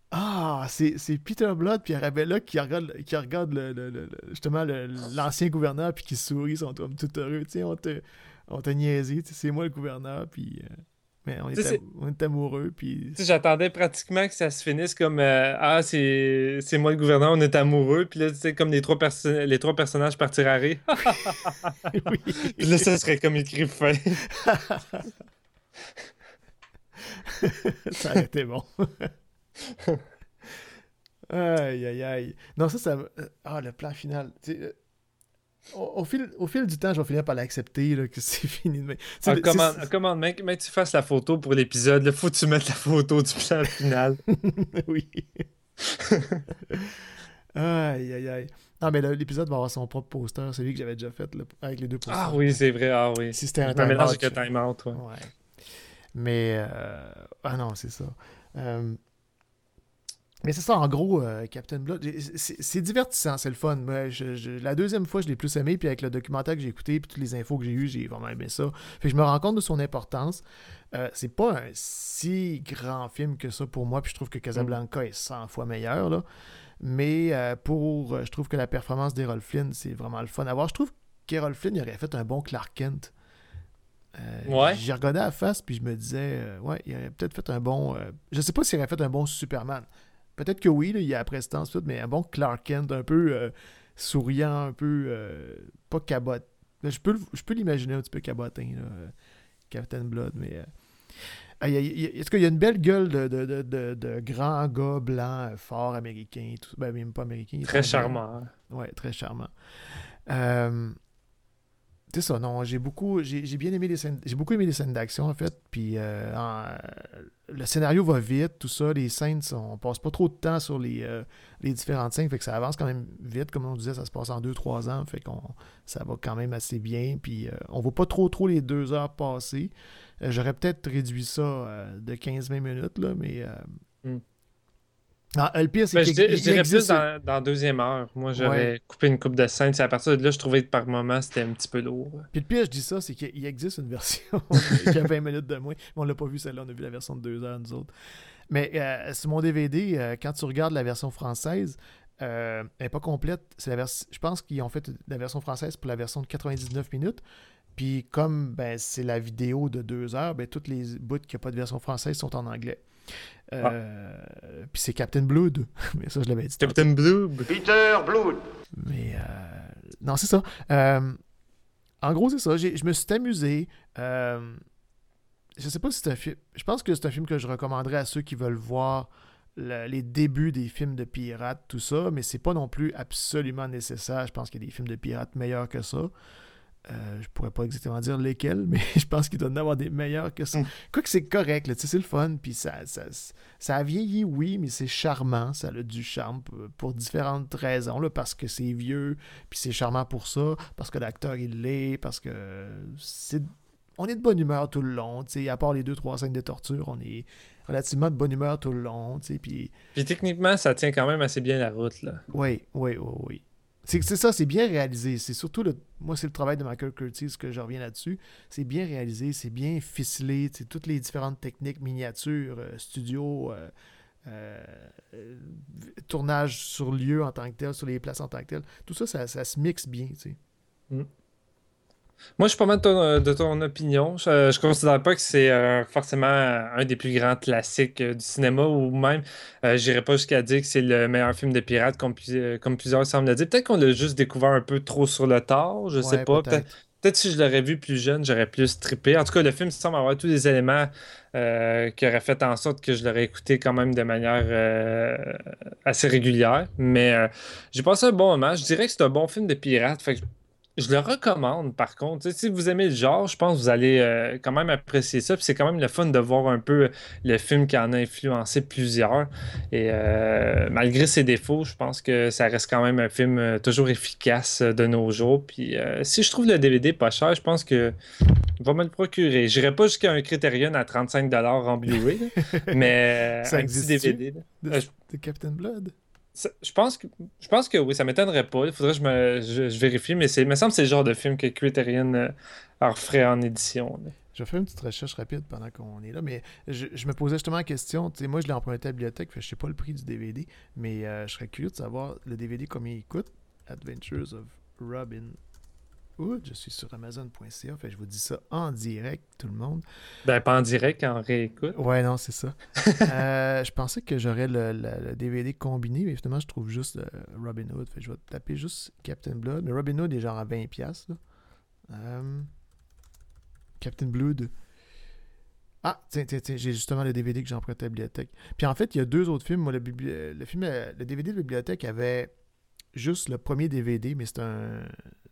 Ah, c'est, c'est Peter Blood puis Arabella qui regarde, qui regarde le, le, le, justement le, l'ancien gouverneur puis qui sourit, ils sont comme tout heureux, tu sais, on te, on t'a niaisé, c'est moi le gouverneur, puis... Euh... Mais on est, am- on est amoureux, puis... J'attendais pratiquement que ça se finisse comme euh, « Ah, c'est... c'est moi le gouverneur, on est amoureux. » Puis là, tu sais, comme les trois, perso- les trois personnages partirent à rire. Oui. Puis là, ça serait comme écrit fin. Ça aurait été bon. Aïe, aïe, aïe. Non, ça, ça... Ah, le plan final. Tu sais... Au, au, fil, au fil du temps, je vais finir par l'accepter, là, que c'est fini. Mais, ah, comment, comment, mec, mec, tu fasses la photo pour l'épisode, il faut que tu mettes la photo du plan final. Oui. Aïe, aïe, aïe. Non, mais là, l'épisode va avoir son propre poster, c'est lui que j'avais déjà fait là, avec les deux posters. Ah oui, c'est vrai, ah oui. Si c'était un time mélange avec un time out, ouais. ouais. Mais, euh... ah non, c'est ça. Euh... Mais c'est ça, en gros, euh, Captain Blood, c'est, c'est divertissant, c'est le fun. Moi, je, je, la deuxième fois, je l'ai plus aimé, puis avec le documentaire que j'ai écouté, puis toutes les infos que j'ai eues, j'ai vraiment aimé ça. Fait que je me rends compte de son importance. Euh, c'est pas un si grand film que ça pour moi, puis je trouve que Casablanca mm. est cent fois meilleur, là. Mais euh, pour, euh, je trouve que la performance d'Errol Flynn, c'est vraiment le fun à voir. Je trouve qu'Errol Flynn, il aurait fait un bon Clark Kent. Euh, ouais. J'ai regardé à la face, puis je me disais, euh, ouais, il aurait peut-être fait un bon... Euh, je sais pas s'il aurait fait un bon Superman. Peut-être que oui, là, il y a la prestance, tout, mais un bon Clark Kent, un peu euh, souriant, un peu euh, pas cabot. Je peux, je peux l'imaginer un petit peu cabotin, là, euh, Captain Blood, mais... Euh, ah, il y a, il y a, est-ce qu'il y a une belle gueule de, de, de, de, de grand gars blanc, fort, américain, tout, ben même pas américain. Très charmant. Ouais, très charmant. Euh, c'est ça, non, j'ai beaucoup, j'ai, j'ai bien aimé les scènes, j'ai beaucoup aimé les scènes d'action, en fait, puis euh, en- le scénario va vite, tout ça, les scènes, sont- on passe pas trop de temps sur les, euh, les différentes scènes, fait que ça avance quand même vite, comme on disait, ça se passe en deux trois ans, fait qu'on ça va quand même assez bien, puis euh, on voit pas trop trop les deux heures passer. Euh, j'aurais peut-être réduit ça euh, de quinze vingt minutes, là, mais... euh, Mm. ah, le pire, c'est Ben, je, qu'il dirais- il je dirais existe... plus dans, dans la deuxième heure. Moi, j'aurais Ouais. coupé une coupe de scène. C'est à partir de là, je trouvais que par moment, c'était un petit peu lourd. Puis le pire, je dis ça, c'est qu'il existe une version qui a vingt minutes de moins. Mais on l'a pas vu celle-là, on a vu la version de deux heures, nous autres. Mais euh, sur mon D V D, euh, quand tu regardes la version française, euh, elle n'est pas complète. C'est la vers- Je pense qu'ils ont fait la version française pour la version de quatre-vingt-dix-neuf minutes. Puis comme ben, c'est la vidéo de deux heures, ben, toutes les bouts qui n'ont pas de version française sont en anglais. Euh, Puis c'est Captain Blood. Mais ça, je l'avais dit. Captain Blood. Peter Blood. Mais euh, non, c'est ça. Euh, en gros, c'est ça. J'ai- je me suis amusé. Euh, je sais pas si c'est un film. Je pense que c'est un film que je recommanderais à ceux qui veulent voir le- les débuts des films de pirates, tout ça, mais c'est pas non plus absolument nécessaire. Je pense qu'il y a des films de pirates meilleurs que ça. Euh, je pourrais pas exactement dire lesquels, mais je pense qu'il doit y en avoir des meilleurs que ça. Mm. Quoique c'est correct, là, tu sais, c'est le fun, puis ça, ça, ça a vieilli, oui, mais c'est charmant, ça a du charme p- pour différentes raisons, là, parce que c'est vieux, puis c'est charmant pour ça, parce que l'acteur il l'est, parce que c'est... On est de bonne humeur tout le long, tu sais, à part les deux, trois scènes de torture, on est relativement de bonne humeur tout le long, tu sais, puis... Puis techniquement, ça tient quand même assez bien la route, là. Oui, oui, oui, oui. C'est c'est ça, c'est bien réalisé. C'est surtout, le, moi, c'est le travail de Michael Curtiz que je reviens là-dessus. C'est bien réalisé, c'est bien ficelé. tu sais, Toutes les différentes techniques, miniatures, euh, studio, euh, euh, euh, tournage sur lieu en tant que tel, sur les places en tant que tel. Tout ça, ça, ça se mixe bien. tu sais. Mm. Moi, je suis pas mal de ton, de ton opinion. Je, je considère pas que c'est euh, forcément un des plus grands classiques euh, du cinéma, ou même, euh, j'irais pas jusqu'à dire que c'est le meilleur film de pirate, comme, plus- euh, comme plusieurs semblent le dire. Peut-être qu'on l'a juste découvert un peu trop sur le tard, je sais Ouais, pas. peut-être. Peut-être peut-être si je l'aurais vu plus jeune, j'aurais plus trippé. En tout cas, le film semble avoir tous les éléments euh, qui auraient fait en sorte que je l'aurais écouté quand même de manière euh, assez régulière. Mais euh, j'ai passé un bon moment. Je dirais que c'est un bon film de pirate. Fait que je le recommande, par contre. Tu sais, si vous aimez le genre, je pense que vous allez euh, quand même apprécier ça. Puis c'est quand même le fun de voir un peu le film qui en a influencé plusieurs. Et euh, malgré ses défauts, je pense que ça reste quand même un film euh, toujours efficace euh, de nos jours. Puis euh, si je trouve le D V D pas cher, je pense que je vais me le procurer. Je n'irai pas jusqu'à un Criterion à trente-cinq dollars en Blu-ray, là, mais Ça un petit existe-tu? D V D. là. De, Euh, je- de Captain Blood? ça- Je pense que je pense que oui, ça m'étonnerait pas. Il faudrait que je me je, je vérifie, mais c'est il me semble que c'est le genre de film que Criterion euh, en referait en édition, là. Je vais faire une petite recherche rapide pendant qu'on est là, mais je, je me posais justement la question. Tu sais, moi, je l'ai emprunté à la bibliothèque, fait que je sais pas le prix du D V D, mais euh, je serais curieux de savoir le D V D combien il coûte. Adventures of Robin Hood. Je suis sur amazon point c a, fait que je vous dis ça en direct, tout le monde. Ben, pas en direct, en réécoute. Ouais, non, c'est ça. Euh, je pensais que j'aurais le, le- le D V D combiné, mais finalement, je trouve juste euh, Robin Hood. Fait que je vais taper juste Captain Blood. Mais Robin Hood est genre à vingt piastres, là. Euh, Captain Blood. Ah, tiens, tiens, tiens, j'ai justement le D V D que j'ai emprunté à la bibliothèque. Puis en fait, il y a deux autres films. Moi, le, bibli- le, film, euh, le D V D de la bibliothèque avait juste le premier D V D, mais c'est un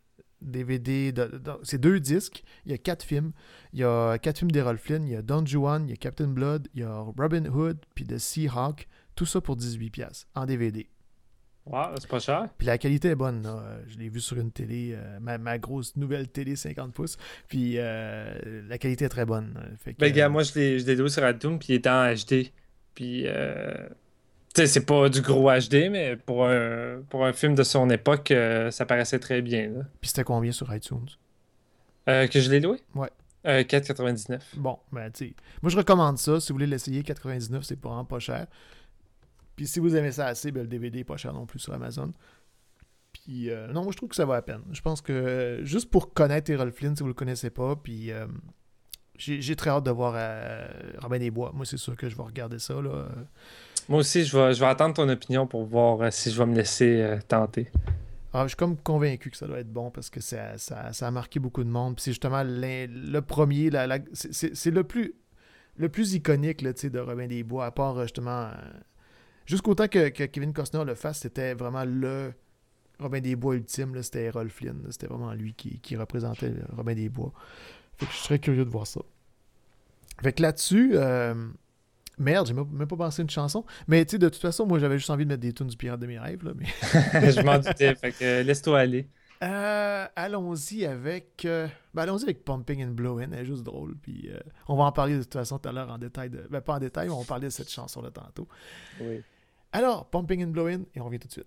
D V D. de- de- c'est deux disques. Il y a quatre films. Il y a quatre films d'Errol Flynn. Il y a Don Juan, il y a Captain Blood, il y a Robin Hood, puis The Seahawk. Tout ça pour dix-huit piastres en D V D. Wow, c'est pas cher. Puis la qualité est bonne, là. Euh, Je l'ai vu sur une télé, euh, ma, ma grosse nouvelle télé cinquante pouces. Puis euh, la qualité est très bonne. Euh, Fait que, Ben, gars, euh, moi, je l'ai je l'ai loué sur iTunes, puis il était en H D. Puis, euh, tu sais, c'est pas du gros H D, mais pour un, pour un film de son époque, euh, ça paraissait très bien, là. Puis c'était combien sur iTunes? Euh, que je l'ai loué? Ouais. Euh, quatre quatre-vingt-dix-neuf. Bon, ben tu sais. Moi je recommande ça. Si vous voulez l'essayer, quatre quatre-vingt-dix-neuf, c'est vraiment pas cher. Puis si vous aimez ça assez, ben, le D V D est pas cher non plus sur Amazon. Puis euh, non, moi je trouve que ça vaut la peine. Je pense que euh, juste pour connaître Errol Flynn, si vous le connaissez pas, puis euh, j'ai j'ai très hâte de voir euh, Robin des Bois. Moi c'est sûr que je vais regarder ça, là. Euh, Moi aussi, je vais, je vais attendre ton opinion pour voir euh, si je vais me laisser euh, tenter. Ah, je suis comme convaincu que ça doit être bon parce que ça, ça, ça a marqué beaucoup de monde. Puis c'est justement l'in- le premier, la, la- c'est- c'est c'est le plus le plus iconique là, tu sais, de Robin des Bois, à part euh, justement. euh, Jusqu'au temps que, que Kevin Costner le fasse, c'était vraiment le, Robin des Bois ultime, là, c'était Errol Flynn. Là, c'était vraiment lui qui, qui représentait Robin des Bois. Fait que je serais curieux de voir ça. Fait que là-dessus, euh, merde, j'ai même pas pensé à une chanson. Mais tu sais, de toute façon, moi, j'avais juste envie de mettre des tunes du Pirate de mes rêves. Là, mais... je m'en doutais, fait que euh, laisse-toi aller. Euh, allons-y avec euh, ben allons-y avec Pumping and Blowing, elle est juste drôle, puis euh, on va en parler de toute façon tout à l'heure en détail, de... ben pas en détail, mais on va parler de cette chanson-là tantôt. Oui. Alors, Pumping and Blowing, et on revient tout de suite.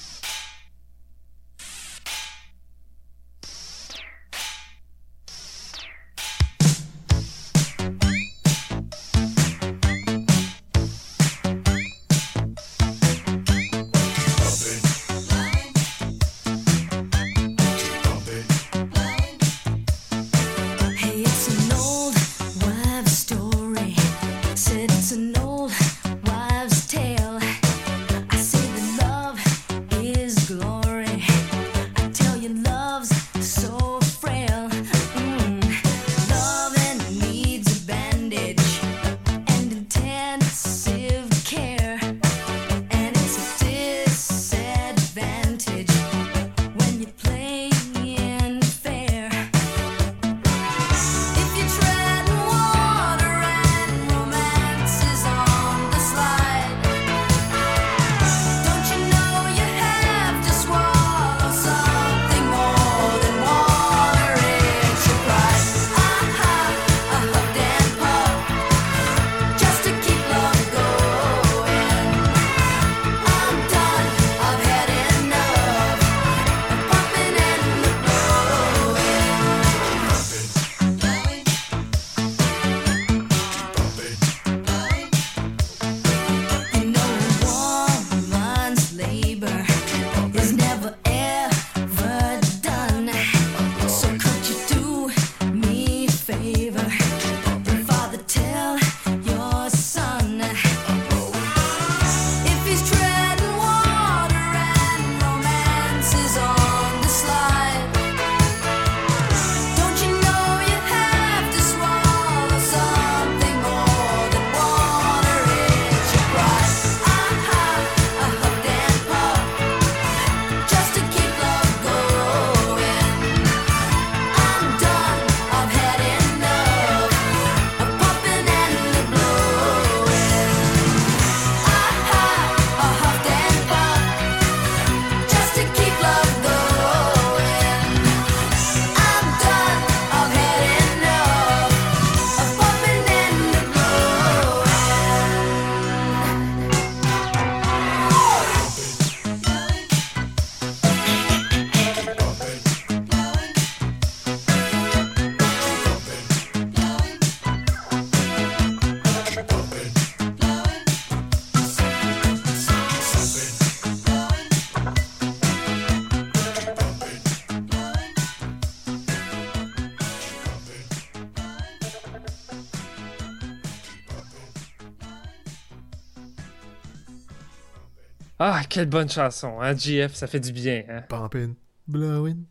Ah, quelle bonne chanson, hein, G F, ça fait du bien, hein? Pumping, blowing.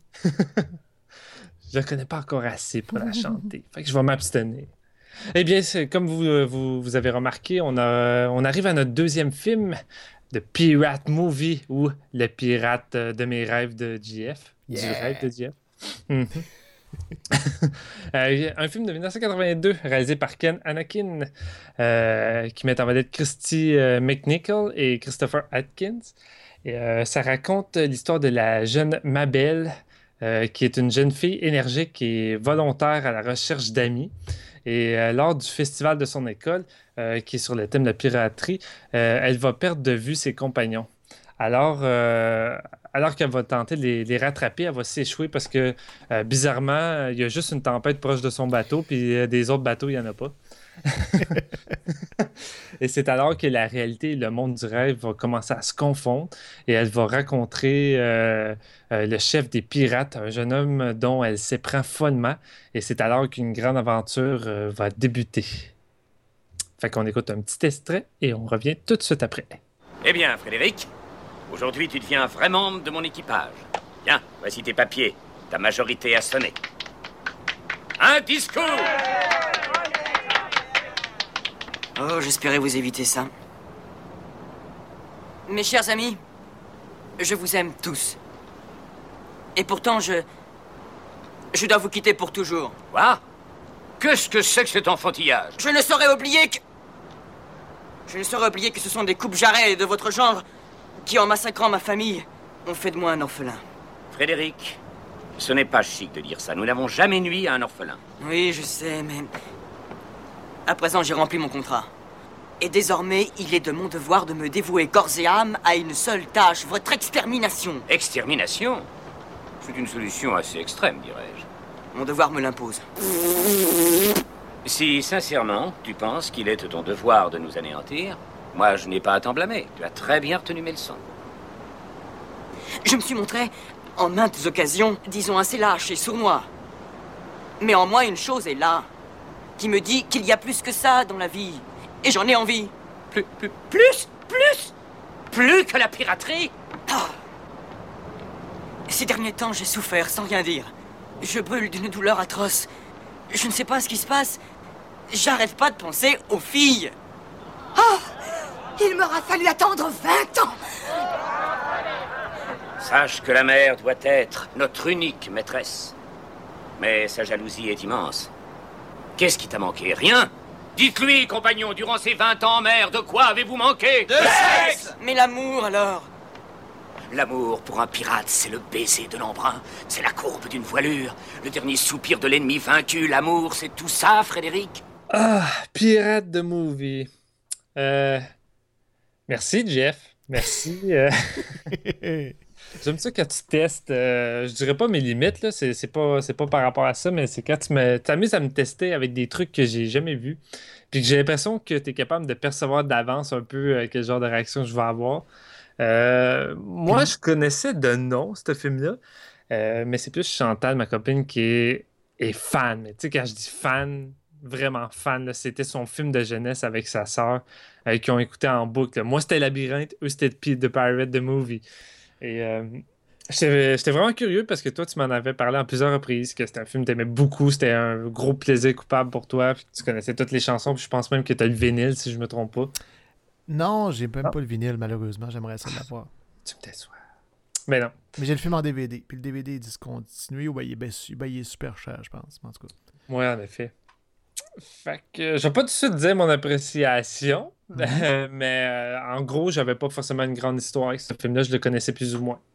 Je la connais pas encore assez pour la chanter, fait que je vais m'abstenir. Eh bien, c'est, comme vous, vous, vous avez remarqué, on, a, on arrive à notre deuxième film de Pirate Movie, ou Le Pirate de mes rêves de G F. Yeah. Du rêve de G F. Mm-hmm. euh, un film de dix-neuf cent quatre-vingt-deux réalisé par Ken Anakin euh, qui met en vedette Christy euh, McNichol et Christopher Atkins. Et, euh, ça raconte l'histoire de la jeune Mabel euh, qui est une jeune fille énergique et volontaire à la recherche d'amis. Et euh, lors du festival de son école, euh, qui est sur le thème de la piraterie, euh, elle va perdre de vue ses compagnons. Alors, euh, alors qu'elle va tenter de les, les rattraper, elle va s'échouer parce que, euh, bizarrement, il y a juste une tempête proche de son bateau, puis euh, des autres bateaux, il n'y en a pas. Et c'est alors que la réalité et le monde du rêve vont commencer à se confondre et elle va rencontrer euh, euh, le chef des pirates, un jeune homme dont elle s'éprend follement. Et c'est alors qu'une grande aventure euh, va débuter. Fait qu'on écoute un petit extrait et on revient tout de suite après. Eh bien, Frédéric, aujourd'hui tu deviens un vrai membre de mon équipage. Bien, voici tes papiers. Ta majorité a sonné. Un discours! Oh, j'espérais vous éviter ça. Mes chers amis, je vous aime tous. Et pourtant, je... Je dois vous quitter pour toujours. Quoi? Qu'est-ce que c'est que cet enfantillage? Je ne saurais oublier que... Je ne saurais oublier que ce sont des coupes-jarrets de votre genre qui, en massacrant ma famille, ont fait de moi un orphelin. Frédéric, ce n'est pas chic de dire ça. Nous n'avons jamais nui à un orphelin. Oui, je sais, mais... À présent, j'ai rempli mon contrat. Et désormais, il est de mon devoir de me dévouer corps et âme à une seule tâche, votre extermination. Extermination? C'est une solution assez extrême, dirais-je. Mon devoir me l'impose. Si, sincèrement, tu penses qu'il est de ton devoir de nous anéantir, moi, je n'ai pas à t'en blâmer. Tu as très bien retenu mes leçons. Je me suis montré, en maintes occasions, disons assez lâche et sournois. Mais en moi, une chose est là, qui me dit qu'il y a plus que ça dans la vie. Et j'en ai envie. Plus, plus, plus, plus, plus que la piraterie. Ah. Ces derniers temps, j'ai souffert sans rien dire. Je brûle d'une douleur atroce. Je ne sais pas ce qui se passe. J'arrête pas de penser aux filles. Oh! Il m'aura fallu attendre vingt ans. Sache que la mère doit être notre unique maîtresse. Mais sa jalousie est immense. Qu'est-ce qui t'a manqué? Rien? Dites-lui, compagnon, durant ces vingt ans, mère, de quoi avez-vous manqué? De sexe! Mais l'amour, alors? L'amour, pour un pirate, c'est le baiser de l'embrun. C'est la courbe d'une voilure. Le dernier soupir de l'ennemi vaincu. L'amour, c'est tout ça, Frédéric? Ah, pirate de movie. Euh... Merci, Jeff. Merci. Euh... J'aime ça quand tu testes. Euh, je dirais pas mes limites, là. C'est, c'est, pas, c'est pas par rapport à ça, mais c'est quand tu me, t'amuses à me tester avec des trucs que j'ai jamais vus. Puis que j'ai l'impression que tu es capable de percevoir d'avance un peu euh, quel genre de réaction je vais avoir. Euh, moi, je connaissais de nom, ce film-là. Euh, mais c'est plus Chantal, ma copine, qui est, est fan. Mais tu sais, quand je dis fan, vraiment fan, là, c'était son film de jeunesse avec sa sœur, euh, qui ont écouté en boucle. Moi, c'était Labyrinthe, eux, c'était The Pirate, The Movie. Et euh, j'étais, j'étais vraiment curieux parce que toi, tu m'en avais parlé en plusieurs reprises, que c'était un film que t'aimais beaucoup, c'était un gros plaisir coupable pour toi, puis que tu connaissais toutes les chansons, puis je pense même que t'as le vinyle, si je me trompe pas. Non, j'ai même ah. pas le vinyle, malheureusement. J'aimerais ça l'avoir. Tu me déçois. Mais non. Mais j'ai le film en D V D. Puis le D V D est discontinué ou ben, il, est, ben, ben, il est super cher, je pense. En tout cas. Oui, en effet. Fait que je vais pas tout de suite dire mon appréciation. Mm-hmm. mais euh, en gros, j'avais pas forcément une grande histoire avec ce film-là. Je le connaissais plus ou moins.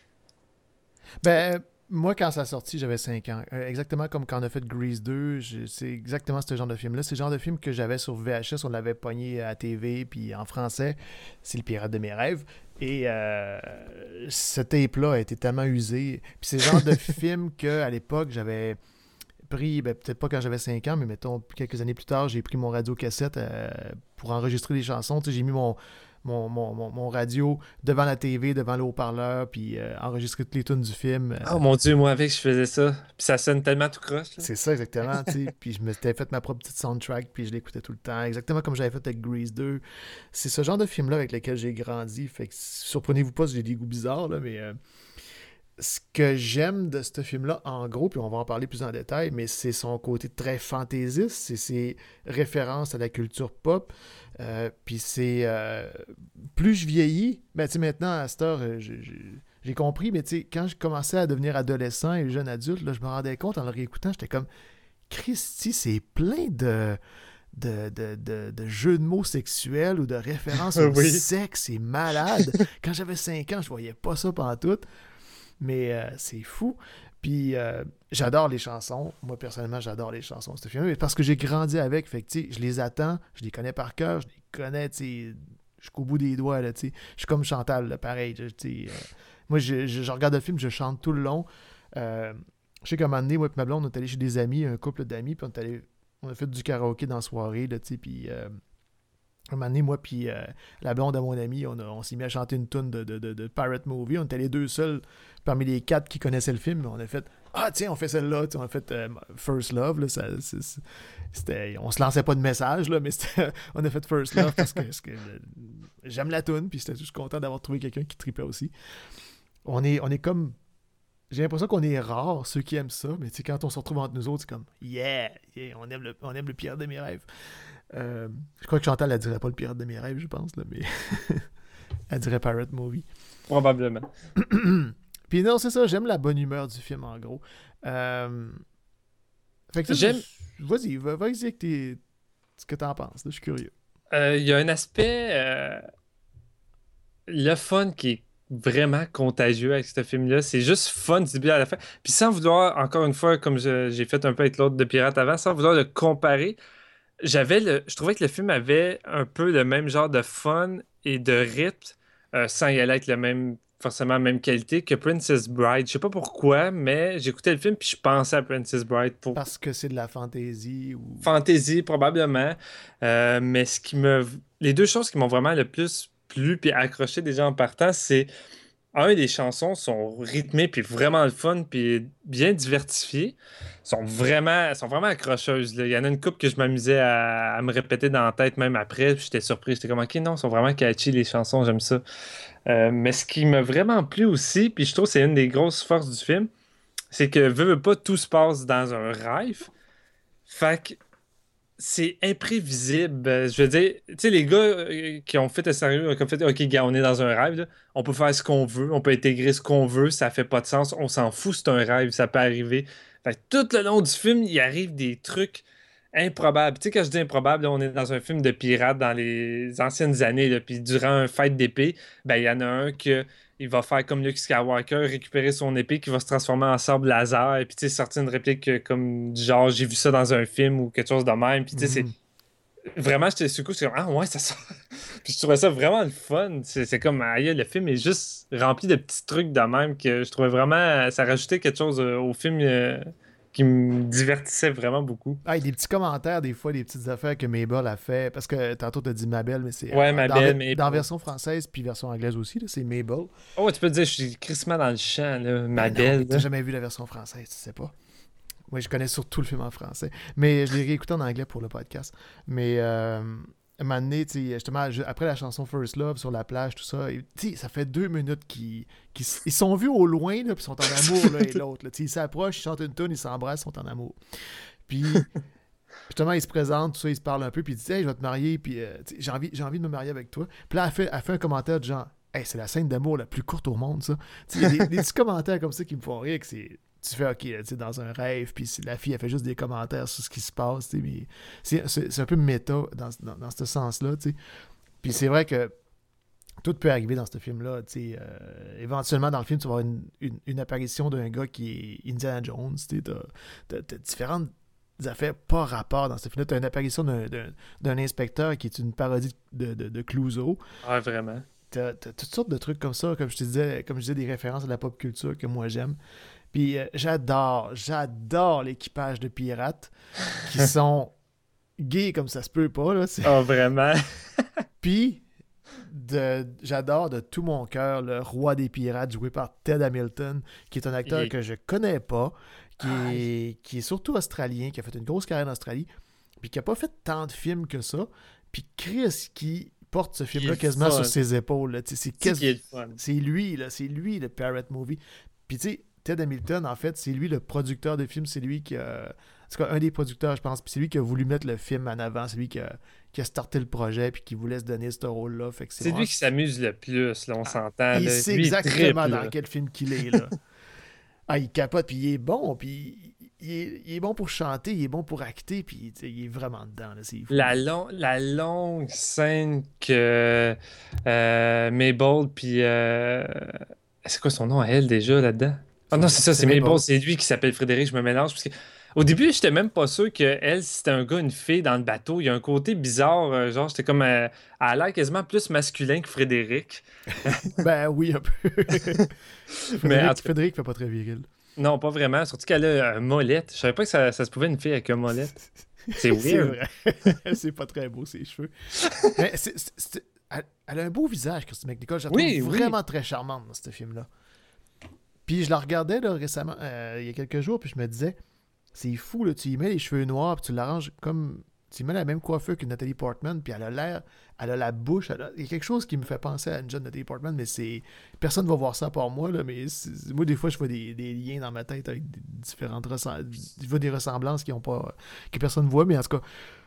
Ben, moi, quand ça a sorti, j'avais cinq ans. Euh, exactement comme quand on a fait Grease deux, je, c'est exactement ce genre de film-là. C'est le genre de film que j'avais sur V H S, on l'avait pogné à la T V, puis en français, c'est Le Pirate de mes rêves. Et euh, ce tape-là a été tellement usé. Puis c'est le genre de film qu'à l'époque, j'avais pris, ben, peut-être pas quand j'avais cinq ans, mais mettons, quelques années plus tard, j'ai pris mon radio-cassette euh, pour enregistrer des chansons. Tu sais, j'ai mis mon... Mon, mon, mon, mon radio devant la T V, devant le haut-parleur, puis euh, enregistrer toutes les tunes du film. Euh... Oh mon Dieu, moi avec, je faisais ça. Puis ça sonne tellement tout croche. Là. C'est ça, exactement. tu sais. Puis je m'étais fait ma propre petite soundtrack, puis je l'écoutais tout le temps. Exactement comme j'avais fait avec Grease deux. C'est ce genre de film-là avec lequel j'ai grandi. Fait que surprenez-vous pas si j'ai des goûts bizarres, là, mais euh, ce que j'aime de ce film-là, en gros, puis on va en parler plus en détail, mais c'est son côté très fantaisiste, c'est ses références à la culture pop. Euh, puis c'est euh, plus je vieillis, ben tu sais maintenant à cette heure euh, j'ai, j'ai, j'ai compris, mais tu sais quand je commençais à devenir adolescent et jeune adulte, là, je me rendais compte en le réécoutant, j'étais comme Christy, c'est plein de de, de, de de jeux de mots sexuels ou de références au oui. sexe, c'est malade. Quand j'avais cinq ans, je voyais pas ça pantoute, mais euh, c'est fou. Puis euh, j'adore les chansons. Moi, personnellement, j'adore les chansons de ce film. Parce que j'ai grandi avec. Fait que, tu sais, je les attends. Je les connais par cœur. Je les connais, tu sais, jusqu'au bout des doigts, là, tu sais. Je suis comme Chantal, là, pareil. Tu sais. Euh, moi, je, je, je regarde le film, je chante tout le long. Euh, je sais qu'à un moment donné, moi et ma blonde, on est allé chez des amis, un couple d'amis, puis on est allé, on a fait du karaoké dans la soirée, là, tu sais, puis... Euh, un moment donné, moi puis euh, la blonde à mon ami, on, a, on s'est mis à chanter une tune de, de, de, de Pirate Movie. On était les deux seuls parmi les quatre qui connaissaient le film. On a fait « Ah, tiens, on fait celle-là. » On a fait euh, First Love. Là, ça, c'est, c'est, c'était, on se lançait pas de message, là, mais on a fait First Love parce que, parce que euh, j'aime la tune, puis j'étais juste content d'avoir trouvé quelqu'un qui tripait aussi. On est, on est comme... J'ai l'impression qu'on est rares, ceux qui aiment ça, mais quand on se retrouve entre nous autres, c'est comme « Yeah! yeah on, aime le, on aime le pirate de mes rêves. » Euh, je crois que Chantal, elle dirait pas le pirate de mes rêves, je pense, là, mais elle dirait Pirate Movie. Probablement. Puis non, c'est ça, j'aime la bonne humeur du film, en gros. Euh... Fait que ça, j'aime... Vas-y, vas-y avec tes... ce que t'en penses, là, je suis curieux. Il euh, y a un aspect... Euh... Le fun qui est vraiment contagieux avec ce film-là. C'est juste fun du début à la fin. Puis sans vouloir, encore une fois, comme je, j'ai fait un peu avec l'autre de Pirate avant, sans vouloir le comparer, j'avais le, je trouvais que le film avait un peu le même genre de fun et de rythme, euh, sans y aller avec le même, forcément la même qualité que Princess Bride. Je sais pas pourquoi, mais j'écoutais le film puis je pensais à Princess Bride. Pour... Parce que c'est de la fantaisie ou... Fantaisie, probablement. Euh, mais ce qui me... les deux choses qui m'ont vraiment le plus plu puis accroché déjà en partant, c'est un, les chansons sont rythmées puis vraiment le fun puis bien diversifiées. Sont vraiment, sont vraiment accrocheuses. Là. Il y en a une couple que je m'amusais à, à me répéter dans la tête même après. Puis j'étais surpris. J'étais comme, OK, non, sont vraiment catchy les chansons. J'aime ça. Euh, mais ce qui m'a vraiment plu aussi, puis je trouve que c'est une des grosses forces du film, c'est que, veux, veux pas, tout se passe dans un rêve. Fait que c'est imprévisible. Je veux dire, tu sais, les gars euh, qui ont fait le sérieux, qui ont fait, OK, gars, on est dans un rêve, là, on peut faire ce qu'on veut, on peut intégrer ce qu'on veut, ça fait pas de sens, on s'en fout, c'est un rêve, ça peut arriver. Fait que tout le long du film, il arrive des trucs improbables. Tu sais, quand je dis improbable, là, on est dans un film de pirates dans les anciennes années, là, puis durant un fight d'épée, ben il y en a un que il va faire comme Luke Skywalker, récupérer son épée qui va se transformer en sabre laser, et puis tu sais, sortir une réplique euh, comme du genre j'ai vu ça dans un film ou quelque chose de même, puis tu sais, mm-hmm. c'est vraiment, j'étais sur le coup, c'est comme ah ouais, ça sort. Puis je trouvais ça vraiment le fun. C'est, c'est comme aïe, le film est juste rempli de petits trucs de même que je trouvais vraiment, ça rajoutait quelque chose euh, au film. Euh, qui me divertissait vraiment beaucoup. Ah, il y a des petits commentaires, des fois, des petites affaires que Mabel a fait, parce que tantôt t'as dit Mabel, mais c'est... Ouais, euh, Mabel, dans, Mabel. Dans version française, puis version anglaise aussi, là, c'est Mabel. Oh, tu peux te dire, je suis crissement dans le champ, là, Mabel. Ben non, t'as jamais vu la version française, tu sais pas. Oui, je connais surtout le film en français, mais je l'ai réécouté en anglais pour le podcast. Mais... Euh... un moment donné, justement, après la chanson First Love sur la plage, tout ça, ça fait deux minutes qu'ils, qu'ils ils sont vus au loin, là, puis ils sont en amour l'un et l'autre. Là. Ils s'approchent, ils chantent une tune, ils s'embrassent, ils sont en amour. Puis, justement, ils se présentent, tout ça, ils se parlent un peu, puis ils disent hey, je vais te marier, puis euh, j'ai, envie, j'ai envie de me marier avec toi. Puis là, elle fait, elle fait un commentaire de genre hey, c'est la scène d'amour la plus courte au monde, ça. Il y a des, des petits commentaires comme ça qui me font rire, que c'est. Tu fais, OK, tu sais, dans un rêve, puis la fille, elle fait juste des commentaires sur ce qui se passe, tu sais, mais c'est, c'est, c'est un peu méta dans, dans, dans ce sens-là, tu sais. Puis c'est vrai que tout peut arriver dans ce film-là, tu sais. Euh, éventuellement, dans le film, tu vas avoir une, une, une apparition d'un gars qui est Indiana Jones, tu sais. T'as, t'as, t'as différentes affaires pas rapport dans ce film-là. T'as une apparition d'un, d'un, d'un inspecteur qui est une parodie de, de, de Clouseau. Ah, vraiment. T'as, t'as toutes sortes de trucs comme ça, comme je te disais, comme je disais, des références à la pop culture que moi j'aime. Puis euh, j'adore, j'adore l'équipage de pirates qui sont gays comme ça se peut pas. Là. Oh, vraiment? Puis de, j'adore de tout mon cœur le roi des pirates joué par Ted Hamilton, qui est un acteur est... que je connais pas, qui est, qui est surtout australien, qui a fait une grosse carrière en Australie, puis qui a pas fait tant de films que ça. Puis Chris qui porte ce film-là quasiment fun. Sur ses épaules. Là. C'est, quasi... c'est lui, là, c'est lui le Pirate Movie. Puis tu sais, Ted Hamilton, en fait, c'est lui le producteur de film, c'est lui qui a... C'est quoi, un des producteurs, je pense, puis c'est lui qui a voulu mettre le film en avant, c'est lui qui a, qui a starté le projet, puis qui voulait se donner ce rôle-là. Fait que c'est c'est vraiment... lui qui s'amuse le plus, là, on s'entend. Il là. sait lui, exactement triple, dans là. quel film qu'il est, là. Ah, il capote, puis il est bon, puis il est, il est bon pour chanter, il est bon pour acter, puis il est vraiment dedans, là, c'est fou. La, long, la longue scène que euh, Mabel, puis... Euh... C'est quoi son nom à elle, déjà, là-dedans? Ah non, c'est ça, c'est, c'est Mabel, c'est lui qui s'appelle Frédéric, je me mélange. Parce que au début, j'étais même pas sûr qu'elle, si c'était un gars, une fille dans le bateau. Il y a un côté bizarre, euh, genre, j'étais comme. Euh, elle a l'air quasiment plus masculin que Frédéric. Ben oui, un peu. Frédéric, Mais en tout... Frédéric fait pas très viril. Non, pas vraiment. Surtout qu'elle a un molette. Je savais pas que ça, ça se pouvait une fille avec un molette. C'est weird. C'est vrai. C'est pas très beau, ses cheveux. Mais c'est, c'est, c'est... Elle, elle a un beau visage, Christy McNichol. Je la trouve oui, vraiment oui. très charmante dans ce film-là. Puis je la regardais là, récemment, euh, il y a quelques jours, puis je me disais, c'est fou, là, tu y mets les cheveux noirs, puis tu l'arranges comme... Tu y mets la même coiffure que Nathalie Portman, puis elle a l'air, elle a la bouche, elle a... il y a quelque chose qui me fait penser à une jeune Nathalie Portman, mais c'est... Personne ne va voir ça par moi, là, mais c'est... moi, des fois, je vois des, des liens dans ma tête avec des différentes ressemblances. Je vois des ressemblances qui ont pas... que personne ne voit, mais en tout cas...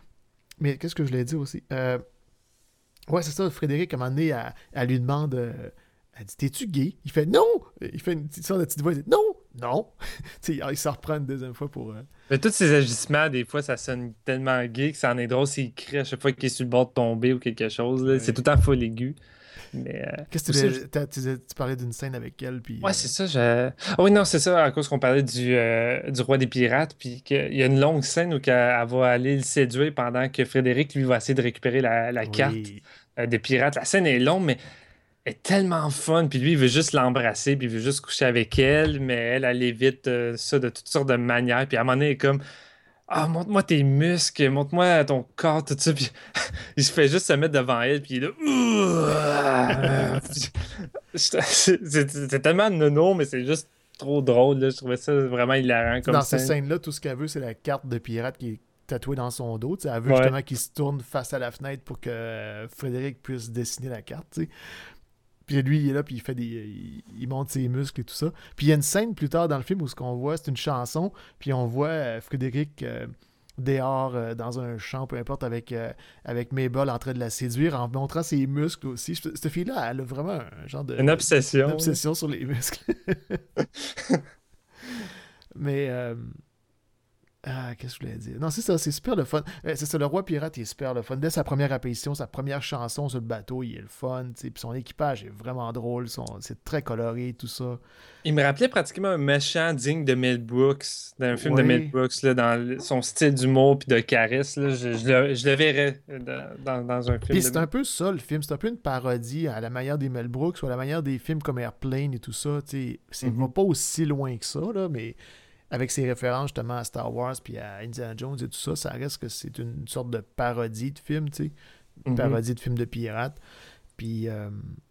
Mais qu'est-ce que je voulais dire aussi? Euh... Ouais, c'est ça, Frédéric, à un moment donné, elle, elle lui demande... Euh... Elle dit, t'es-tu gay? Il fait, non! Il fait une petite sorte de petite voix, il dit, non! Non! Tu sais, il s'en reprend une deuxième fois pour... Euh... Mais tous ces agissements, des fois, ça sonne tellement gay que ça en est drôle s'il crie à chaque fois qu'il est sur le bord de tomber ou quelque chose. Là. Ouais. C'est tout le temps full aigu. Mais, euh, Qu'est-ce que tu, tu, tu parlais d'une scène avec elle? Puis, ouais, euh... c'est ça. Je... Oh, oui, non, c'est ça, à cause qu'on parlait du, euh, du roi des pirates. Puis qu'il y a une longue scène où elle, elle va aller le séduire pendant que Frédéric, lui, va essayer de récupérer la, la carte oui. euh, des pirates. La scène est longue, mais elle est tellement fun. Puis lui, il veut juste l'embrasser, puis il veut juste coucher avec elle. Mais elle, elle évite euh, ça de toutes sortes de manières. Puis à un moment donné, elle est comme... Ah, montre-moi tes muscles, montre-moi ton corps, tout ça. Puis il se fait juste se mettre devant elle, puis il est là. c'est, c'est, c'est tellement nono, mais c'est juste trop drôle. Là. Je trouvais ça vraiment hilarant. Comme dans scène. Cette scène-là, tout ce qu'elle veut, c'est la carte de pirate qui est tatouée dans son dos. T'sais, elle veut ouais. justement qu'il se tourne face à la fenêtre pour que Frédéric puisse dessiner la carte. T'sais. Puis lui, il est là, puis il fait des. Il, il monte ses muscles et tout ça. Puis il y a une scène plus tard dans le film où ce qu'on voit, c'est une chanson, puis on voit euh, Frédéric euh, dehors euh, dans un champ, peu importe, avec, euh, avec Mabel en train de la séduire, en montrant ses muscles aussi. Cette fille-là, elle a vraiment un genre de. Une obsession. Une obsession ouais. sur les muscles. Mais. Euh, Ah, qu'est-ce que je voulais dire? Non, c'est ça, c'est super le fun. C'est ça, le roi pirate, il est super le fun. Dès sa première apparition, sa première chanson sur le bateau, il est le fun. Puis son équipage est vraiment drôle. Son... C'est très coloré, tout ça. Il me rappelait pratiquement un méchant digne de Mel Brooks, d'un film oui. de Mel Brooks, là, dans son style d'humour puis de caresse. Là, je, je, le, je le verrais dans, dans un film. Puis c'est de... un peu ça, le film. C'est un peu une parodie à la manière des Mel Brooks ou à la manière des films comme Airplane et tout ça. C'est mm-hmm. va pas aussi loin que ça, là, mais... Avec ses références justement à Star Wars puis à Indiana Jones et tout ça, ça reste que c'est une sorte de parodie de film, tu sais. Une mm-hmm. parodie de film de pirates. Puis, euh,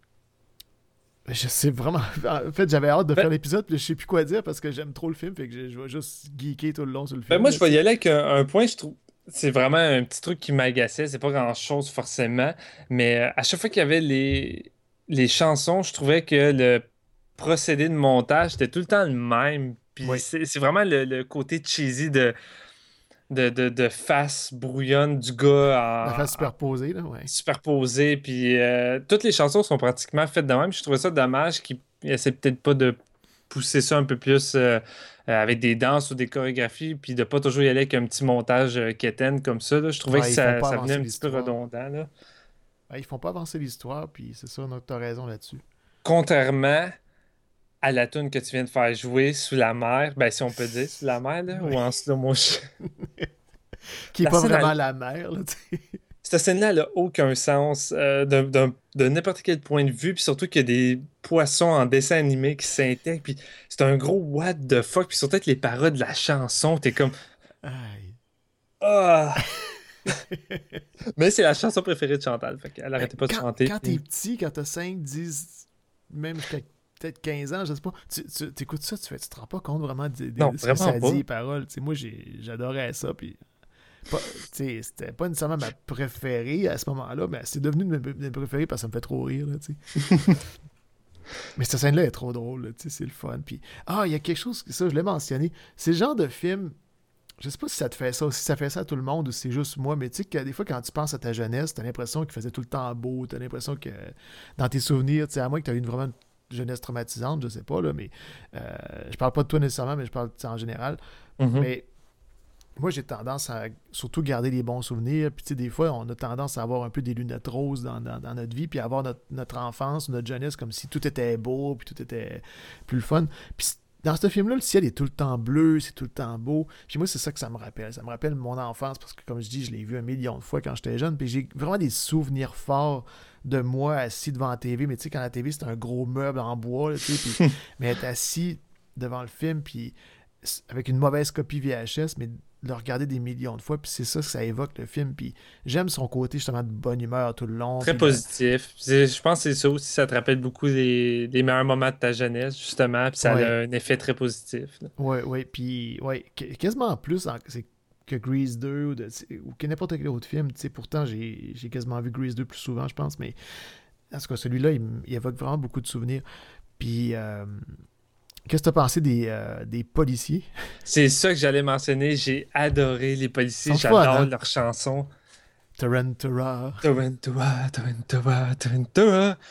je sais vraiment... En fait, j'avais hâte de ben... faire l'épisode, puis je sais plus quoi dire parce que j'aime trop le film, fait que je, je vais juste geeker tout le long sur le film. Ben moi, je vais y aller avec un, un point, je trouve... C'est vraiment un petit truc qui m'agaçait, c'est pas grand-chose forcément, mais à chaque fois qu'il y avait les, les chansons, je trouvais que le procédé de montage était tout le temps le même. Puis oui. c'est, c'est vraiment le, le côté cheesy de, de, de, de face brouillonne du gars. En, la face superposée, là, ouais. Superposée, puis euh, toutes les chansons sont pratiquement faites de même. Je trouvais ça dommage qu'ils essaient peut-être pas de pousser ça un peu plus euh, avec des danses ou des chorégraphies, puis de pas toujours y aller avec un petit montage euh, quétaine comme ça. Là. Je trouvais ouais, que ça, ça venait un petit peu redondant. Là. Ouais, ils font pas avancer l'histoire, puis c'est ça, tu as raison là-dessus. Contrairement... à la toune que tu viens de faire jouer sous la mer, ben si on peut dire sous la mer, là, oui. ou en slow motion. Qui n'est pas vraiment elle... la mer, là, tu sais. Cette scène-là, elle n'a aucun sens euh, d'un, d'un, de n'importe quel point de vue, puis surtout qu'il y a des poissons en dessin animé qui s'intègrent, puis c'est un gros what the fuck, puis surtout avec les paroles de la chanson, t'es comme... Aïe. Ah! Mais c'est la chanson préférée de Chantal, fait qu'elle arrêtait pas quand, de chanter. Quand puis... t'es petit, quand t'as cinq, dix, même jusqu'à peut-être quinze ans, je sais pas. Tu, tu écoutes ça, tu fais, tu te rends pas compte vraiment de, de, non, de ce que ça pas. dit, les paroles. T'sais, moi, j'ai, j'adorais ça. Puis, pas, c'était pas nécessairement ma préférée à ce moment-là, mais c'est devenu ma, ma préférée parce que ça me fait trop rire. Là, mais cette scène-là est trop drôle. Là, c'est le fun. Puis, ah, il y a quelque chose, ça, je l'ai mentionné. C'est le genre de film. Je sais pas si ça te fait ça, si ça fait ça à tout le monde ou si c'est juste moi, mais tu sais que des fois, quand tu penses à ta jeunesse, t'as l'impression qu'il faisait tout le temps beau, t'as l'impression que dans tes souvenirs, tu sais, à moins que t'as eu une, vraiment une jeunesse traumatisante, je sais pas, là, mais euh, je parle pas de toi nécessairement, mais je parle en général. Mm-hmm. Mais moi, j'ai tendance à surtout garder les bons souvenirs, puis tu sais, des fois, on a tendance à avoir un peu des lunettes roses dans, dans, dans notre vie, puis à avoir notre, notre enfance, notre jeunesse, comme si tout était beau, puis tout était plus le fun. Puis dans ce film-là, le ciel est tout le temps bleu, c'est tout le temps beau. Puis moi, c'est ça que ça me rappelle. Ça me rappelle mon enfance parce que, comme je dis, je l'ai vu un million de fois quand j'étais jeune. Puis j'ai vraiment des souvenirs forts de moi assis devant la T V. Mais tu sais, quand la T V, c'est un gros meuble en bois, là, tu sais, puis, mais être assis devant le film, puis avec une mauvaise copie V H S, mais le regarder des millions de fois, puis c'est ça que ça évoque, le film. Puis j'aime son côté, justement, de bonne humeur tout le long. Très positif. De... Je pense que c'est ça aussi, ça te rappelle beaucoup des, des meilleurs moments de ta jeunesse, justement, puis ça ouais. a un effet très positif. Oui, oui, puis ouais, quasiment plus en... c'est que Grease deux ou, de, ou que n'importe quel autre film. Pourtant, j'ai, j'ai quasiment vu Grease deux plus souvent, je pense, mais en tout cas, celui-là, il, il évoque vraiment beaucoup de souvenirs. Puis... Euh... Qu'est-ce que tu as pensé des, euh, des policiers? C'est ça que j'allais mentionner. J'ai adoré les policiers. J'adore fun, hein? Leurs chansons. Tarantula. Tarantula, Tarantula, Tarantula.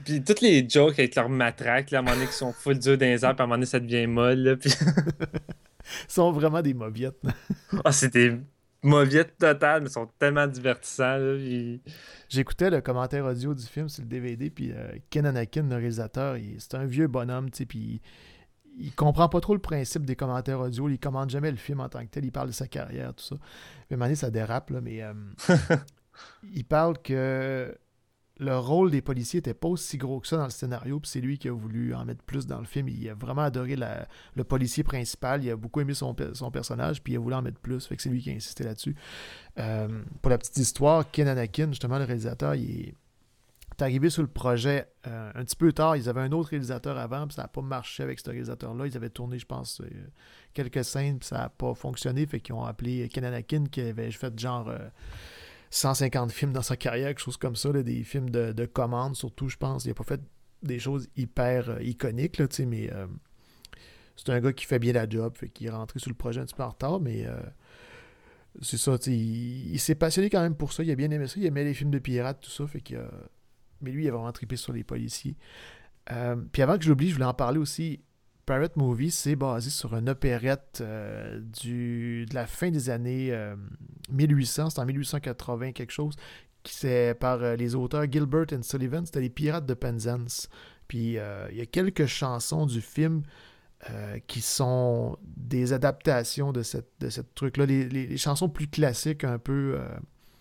Puis toutes les jokes avec leurs matraques, là, à un moment donné, qui sont full durs dans les airs, puis à un moment donné, ça devient molle. Là, puis... Ils sont vraiment des mauviettes. Ah, c'est des mauviettes totales, mais ils sont tellement divertissants. Là, puis... J'écoutais le commentaire audio du film sur le D V D, puis euh, Ken Anakin, le réalisateur, il- c'est un vieux bonhomme, tu sais, puis il, il comprend pas trop le principe des commentaires audio. Il commente jamais le film en tant que tel. Il parle de sa carrière, tout ça. Mais à un moment donné, ça dérape, là, mais euh, il parle que le rôle des policiers était pas aussi gros que ça dans le scénario, puis c'est lui qui a voulu en mettre plus dans le film. Il a vraiment adoré la- le policier principal, il a beaucoup aimé son, pe- son personnage, puis il a voulu en mettre plus, fait que c'est lui qui a insisté là-dessus. Euh, pour la petite histoire, Ken Anakin, justement, le réalisateur, il est, est arrivé sur le projet euh, un petit peu tard. Ils avaient un autre réalisateur avant, puis ça n'a pas marché avec ce réalisateur-là. Ils avaient tourné, je pense, euh, quelques scènes, puis ça n'a pas fonctionné, fait qu'ils ont appelé Ken Anakin, qui avait fait genre... euh, cent cinquante films dans sa carrière, quelque chose comme ça, là, des films de, de commande, surtout, je pense. Il n'a pas fait des choses hyper euh, iconiques, là, tu sais, mais euh, c'est un gars qui fait bien la job, fait qu'il est rentré sur le projet un petit peu en retard, mais euh, c'est ça, tu sais, il, il s'est passionné quand même pour ça, il a bien aimé ça, il aimait les films de pirates, tout ça, fait que... euh, mais lui, il a vraiment trippé sur les policiers. Euh, puis avant que j'oublie, je voulais en parler aussi. Pirate Movie, c'est basé sur une opérette euh, du, de la fin des années euh, mille huit cents, c'est en mille huit cent quatre-vingts quelque chose, qui c'est par euh, les auteurs Gilbert and Sullivan, c'était les Pirates de Penzance. Puis euh, il y a quelques chansons du film euh, qui sont des adaptations de cette, de cette truc-là, les, les, les chansons plus classiques un peu... euh,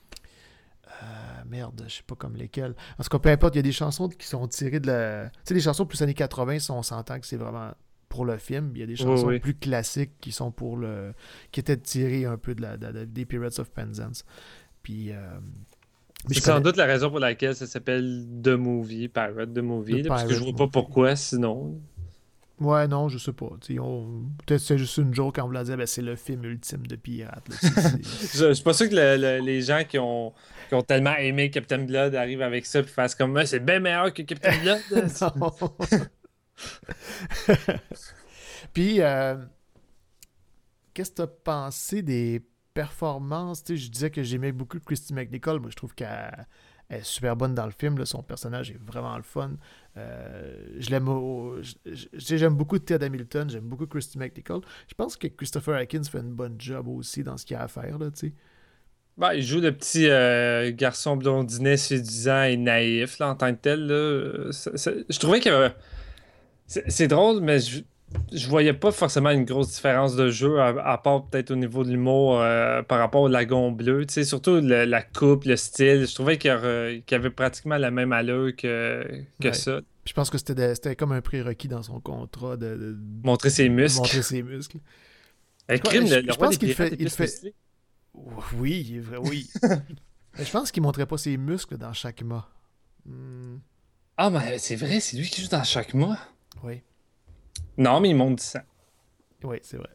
euh, merde, je sais pas comme lesquelles. En tout cas, peu importe, il y a des chansons qui sont tirées de la... Tu sais, les chansons plus années quatre-vingts, on s'entend que c'est vraiment pour le film. Il y a des chansons Oui, oui. plus classiques qui sont pour le... qui étaient tirées un peu de la, de la- des Pirates of Penzance. Puis... euh, mais C'est je sans connais- doute la raison pour laquelle ça s'appelle The Movie, Pirate The Movie, The là, parce que je vois Pirate pas Movie. pourquoi sinon. Ouais, non, je sais pas. Tu sais, on- Peut-être que c'est juste une joke en voulant dire ben, c'est le film ultime de pirate. Là, tu sais, c'est- Je, je suis pas sûr que le- le- les gens qui ont, qui ont tellement aimé Captain Blood arrivent avec ça et fassent comme moi, c'est bien meilleur que Captain Blood. Non. Puis, euh, qu'est-ce que tu as pensé des performances? Tu sais, je disais que j'aimais beaucoup Christy McNichol. Moi, je trouve qu'elle elle est super bonne dans le film. Là. Son personnage est vraiment le fun. Euh, je l'aime au- je- je- tu sais, j'aime beaucoup Ted Hamilton. J'aime beaucoup Christy McNichol. Je pense que Christopher Atkins fait une bonne job aussi dans ce qu'il a à faire. Là, tu sais. Ben, il joue le petit euh, garçon blondinet séduisant et naïf là, en tant que tel. Là. Euh, ça- ça- je trouvais que c'est c'est drôle, mais je, je voyais pas forcément une grosse différence de jeu, à, à part peut-être au niveau de l'humour euh, par rapport au Lagon Bleu. Tu sais, surtout le- la coupe, le style. Je trouvais qu'il y aurait- qu'il y avait pratiquement la même allure que, que Ouais. ça. Puis je pense que c'était de- c'était comme un prérequis dans son contrat de, de- Montrer ses muscles. montrer ses muscles. Eh, Je crois- crime, je- le, le je roi pense des qu'il pirates fait- est il plus fait- musclé. Oui, il est vrai, oui. Mais je pense qu'il montrait pas ses muscles dans chaque mât. Hmm, Ah, mais c'est vrai, c'est lui qui joue dans chaque mois. oui, Non, mais il monte du sang. oui, c'est vrai.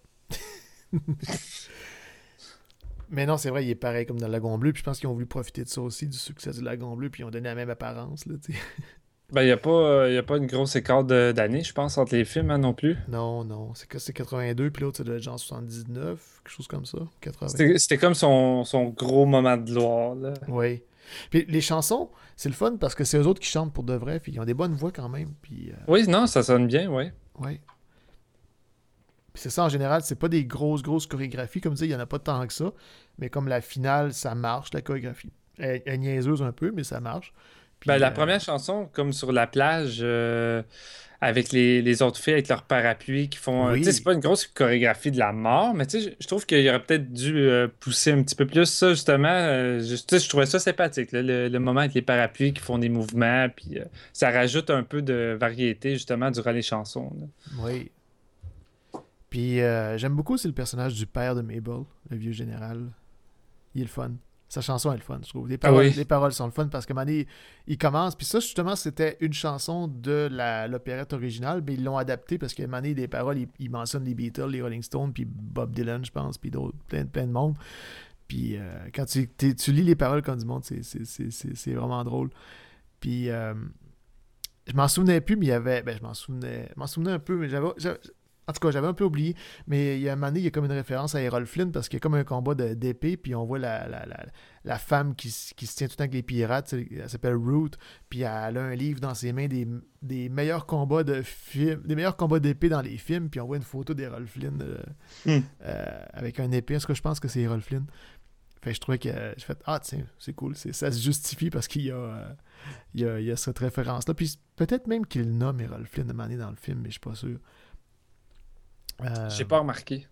Mais non, c'est vrai, il est pareil comme dans le Lagon Bleu. Puis je pense qu'ils ont voulu profiter de ça aussi, du succès du Lagon Bleu, puis ils ont donné la même apparence. Là, tu sais. Ben, il n'y a, pas, euh, y a pas une grosse écart de- d'année, je pense, entre les films hein, non plus. Non, non, c'est que c'est quatre-vingt-deux, puis l'autre, ça doit être genre soixante-dix-neuf, quelque chose comme ça. quatre-vingts. C'était c'était comme son, son gros moment de gloire. Là. Oui. Puis les chansons, c'est le fun parce que c'est eux autres qui chantent pour de vrai, puis ils ont des bonnes voix quand même. Puis, euh, Oui, non, ça sonne bien, oui. ouais. Puis c'est ça, en général, c'est pas des grosses, grosses chorégraphies. Comme ça, il y en a pas tant que ça. Mais comme la finale, ça marche, la chorégraphie. Elle, elle est niaiseuse un peu, mais ça marche. Puis, Ben, la euh, première chanson, comme sur la plage, euh, avec les, les autres filles avec leur parapluie qui font. euh, Oui. Tu sais, c'est pas une grosse chorégraphie de la mort, mais tu sais, je- je trouve qu'il aurait peut-être dû euh, pousser un petit peu plus ça, justement. euh, je, tu sais, je trouvais ça sympathique, là, le, le moment avec les parapluies qui font des mouvements, puis euh, ça rajoute un peu de variété, justement, durant les chansons. là. Oui. Puis euh, j'aime beaucoup aussi le personnage du père de Mabel, le vieux général. Il est le fun. Sa chanson est le fun, je trouve. Les paroles, Ah oui. les paroles sont le fun parce que un moment donné, il commence. Puis ça, justement, c'était une chanson de la- l'opérette originale, mais ils l'ont adapté parce qu'à un moment donné, des paroles, ils, ils mentionnent les Beatles, les Rolling Stones, puis Bob Dylan, je pense, puis d'autres, plein, plein de monde. Puis euh, quand tu, t'es- tu lis les paroles comme du monde, c'est, c'est, c'est, c'est, c'est vraiment drôle. Puis euh, je m'en souvenais plus, mais il y avait. Ben, je m'en souvenais. Je m'en souvenais un peu, mais j'avais. j'avais- En tout cas, j'avais un peu oublié, mais il y a un moment donné, il y a comme une référence à Errol Flynn parce qu'il y a comme un combat de, d'épée, puis on voit la, la, la, la femme qui, qui se tient tout le temps avec les pirates, elle s'appelle Ruth, puis elle a un livre dans ses mains des, des meilleurs combats de films, des meilleurs combats d'épée dans les films, puis on voit une photo d'Errol Flynn euh, mm. euh, avec un épée. Est-ce que je pense que c'est Errol Flynn? Fait que je trouvais que euh, j'ai fait ah tiens, c'est cool, c'est, ça se justifie parce qu'il y a, euh, il y a, il y a cette référence-là. Puis peut-être même qu'il nomme Errol Flynn de manière dans le film, mais je suis pas sûr. Euh, J'ai pas remarqué.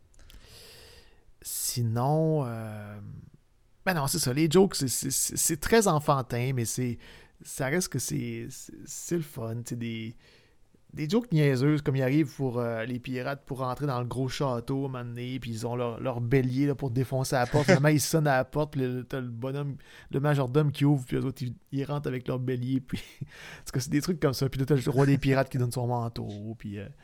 Sinon, euh... ben non, c'est ça. Les jokes, c'est, c'est, c'est très enfantin, mais c'est, ça reste que c'est, c'est, c'est le fun. C'est des, des jokes niaiseuses, comme ils arrivent pour euh, les pirates pour rentrer dans le gros château à un moment donné, puis ils ont leur, leur bélier là, pour défoncer la porte. Finalement, ils sonnent à la porte, puis t'as le bonhomme, le majordome qui ouvre, puis eux autres, ils, ils rentrent avec leur bélier. Puis parce que c'est des trucs comme ça. Puis là, t'as le roi des pirates qui donne son manteau, puis. Euh...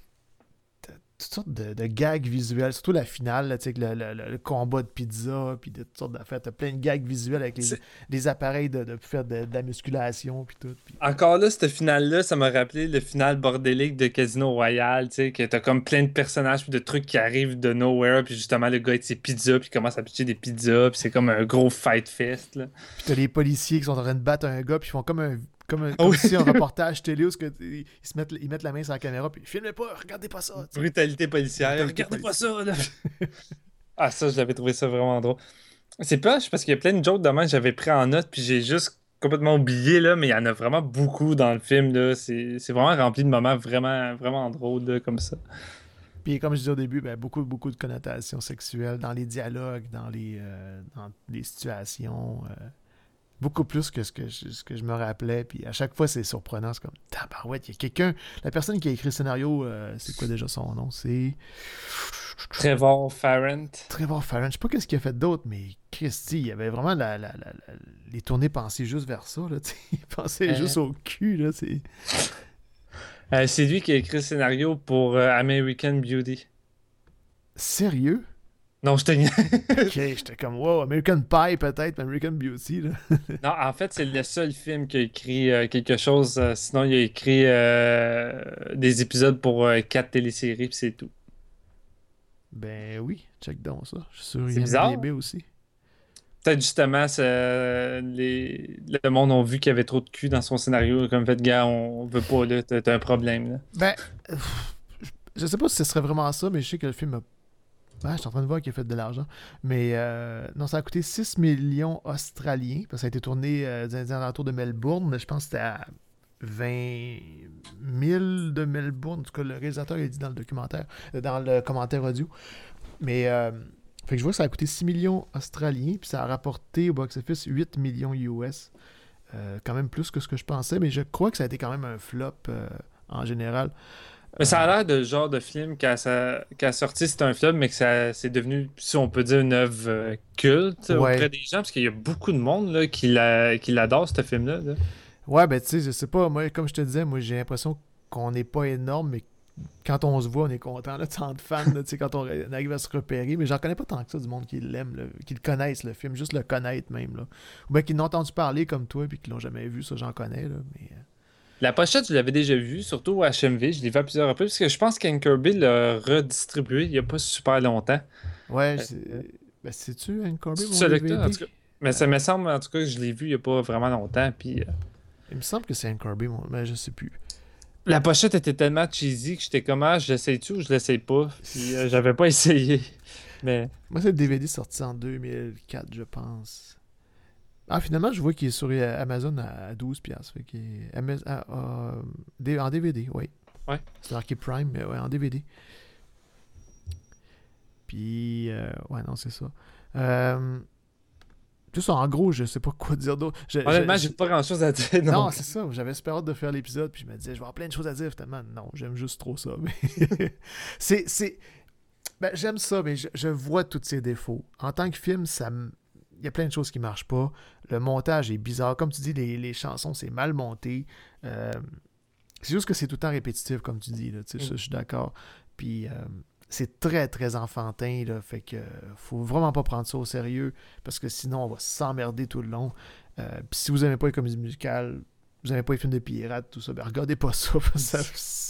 toutes sortes de, de gags visuels, surtout la finale, là, avec le, le, le combat de pizza, puis de toutes sortes d'affaires. T'as plein de gags visuels avec les, les appareils de, de faire de, de la musculation, puis tout. Pis... Encore là, cette finale-là, ça m'a rappelé le final bordélique de Casino Royale, tu sais, que t'as comme plein de personnages, puis de trucs qui arrivent de nowhere, puis justement, le gars avec ses pizzas, puis il commence à pitcher des pizzas, puis c'est comme un gros fight fest, là. Puis t'as les policiers qui sont en train de battre un gars, puis ils font comme un... Comme, un, comme oui. si un reportage télé où que, ils, se mettent, ils mettent la main sur la caméra puis filmez pas, regardez pas ça. T'sais. Brutalité policière, Brutalité regardez policière. Pas ça. Là. Ah, ça, j'avais trouvé ça vraiment drôle. C'est poche parce qu'il y a plein de jokes de même que j'avais pris en note puis j'ai juste complètement oublié, là, mais il y en a vraiment beaucoup dans le film. Là. C'est, c'est vraiment rempli de moments vraiment, vraiment drôles là, comme ça. Puis comme je disais au début, ben, beaucoup, beaucoup de connotations sexuelles dans les dialogues, dans les, euh, dans les situations. Euh... Beaucoup plus que ce que, je, ce que je me rappelais. Puis à chaque fois, c'est surprenant. C'est comme, tabarouette, il y a quelqu'un... La personne qui a écrit le scénario, euh, c'est quoi déjà son nom? C'est... Trevor Farrant. Trevor Farrant. Je sais pas qu'est-ce qu'il a fait d'autre, mais Christy, il y avait vraiment la, la, la, la, les tournées pensées juste vers ça. Là, il pensait euh... juste au cul. Là, c'est... Euh, c'est lui qui a écrit le scénario pour euh, American Beauty. Sérieux? Non, je te Ok, j'étais comme, wow, American Pie peut-être, American Beauty. Là. Non, en fait, c'est le seul film qui a écrit euh, quelque chose. Euh, sinon, il a écrit euh, des épisodes pour euh, quatre téléséries, puis c'est tout. Ben oui, check donc ça. Je suis sûr c'est bizarre. B aussi. Peut-être justement, c'est, les, le monde a vu qu'il y avait trop de cul dans son scénario. Comme fait, gars, on veut pas, là, t'as, t'as un problème. Là. Ben, je sais pas si ce serait vraiment ça, mais je sais que le film a. Ah, je suis en train de voir qu'il a fait de l'argent. Mais euh, non, ça a coûté six millions australiens. Parce que ça a été tourné euh, dans les alentours de Melbourne. Mais je pense que c'était à vingt mille de Melbourne. En tout cas, le réalisateur a dit dans le documentaire, dans le commentaire audio. Mais euh, fait que je vois que ça a coûté six millions australiens. Puis ça a rapporté au box-office huit millions U S. Euh, quand même plus que ce que je pensais. Mais je crois que ça a été quand même un flop euh, en général. Mais ça a l'air de genre de film qu'à sa... qu'à sortie c'était un flop, mais que ça c'est devenu, si on peut dire, une œuvre euh, culte ouais. auprès des gens, parce qu'il y a beaucoup de monde là, qui, la... qui l'adore, ce film-là. Là. Ouais, ben tu sais, je sais pas, moi, comme je te disais, moi j'ai l'impression qu'on n'est pas énorme, mais quand on se voit, on est content, là, tant de fans, là, quand on arrive à se repérer, mais j'en connais pas tant que ça du monde qui l'aime, là, qui le connaissent, le film, juste le connaître même. Là. Ou bien qui l'ont entendu parler comme toi, puis qui l'ont jamais vu, ça j'en connais, là, mais... La pochette, je l'avais déjà vue, surtout au H M V. Je l'ai vu à plusieurs reprises, parce que je pense qu'Anne Kirby l'a redistribué il n'y a pas super longtemps. Ouais, c'est... Euh, ben, c'est-tu Anne Kirby? C'est le lecteur, en tout cas. Mais ça me semble, en tout cas, que je l'ai vu il n'y a pas vraiment longtemps. Puis, euh... il me semble que c'est Anne Kirby, mais je sais plus. La pochette était tellement cheesy que j'étais comme, ah, je l'essaye-tu ou je l'essaye pas? Puis euh, j'avais pas essayé. Mais... Moi, c'est le D V D sorti en deux mille quatre, je pense. Ah, finalement, je vois qu'il est sur Amazon à douze piastres. Fait qu'il est Amaz... ah, euh, en D V D, oui. Ouais. C'est marqué Prime, mais ouais, en D V D. Puis, euh, ouais, non, c'est ça. Euh, tout ça, en gros, je sais pas quoi dire d'autre. Je, Honnêtement, je, j'ai pas grand-chose à dire. Non, non c'est ça. J'avais super hâte de faire l'épisode, puis je me disais, je vais avoir plein de choses à dire, finalement. Non, j'aime juste trop ça. Mais c'est... c'est... Ben, j'aime ça, mais je, je vois tous ses défauts. En tant que film, ça me... Il y a plein de choses qui ne marchent pas. Le montage est bizarre. Comme tu dis, les, les chansons, c'est mal monté. Euh, c'est juste que c'est tout le temps répétitif, comme tu dis. Là, mm. ça, je suis d'accord. Puis euh, c'est très, très enfantin. Là, fait que faut vraiment pas prendre ça au sérieux. Parce que sinon, on va s'emmerder tout le long. Euh, puis si vous n'aimez pas les comédies musicales, vous n'aimez pas les films de pirates, tout ça, ben regardez pas ça. ça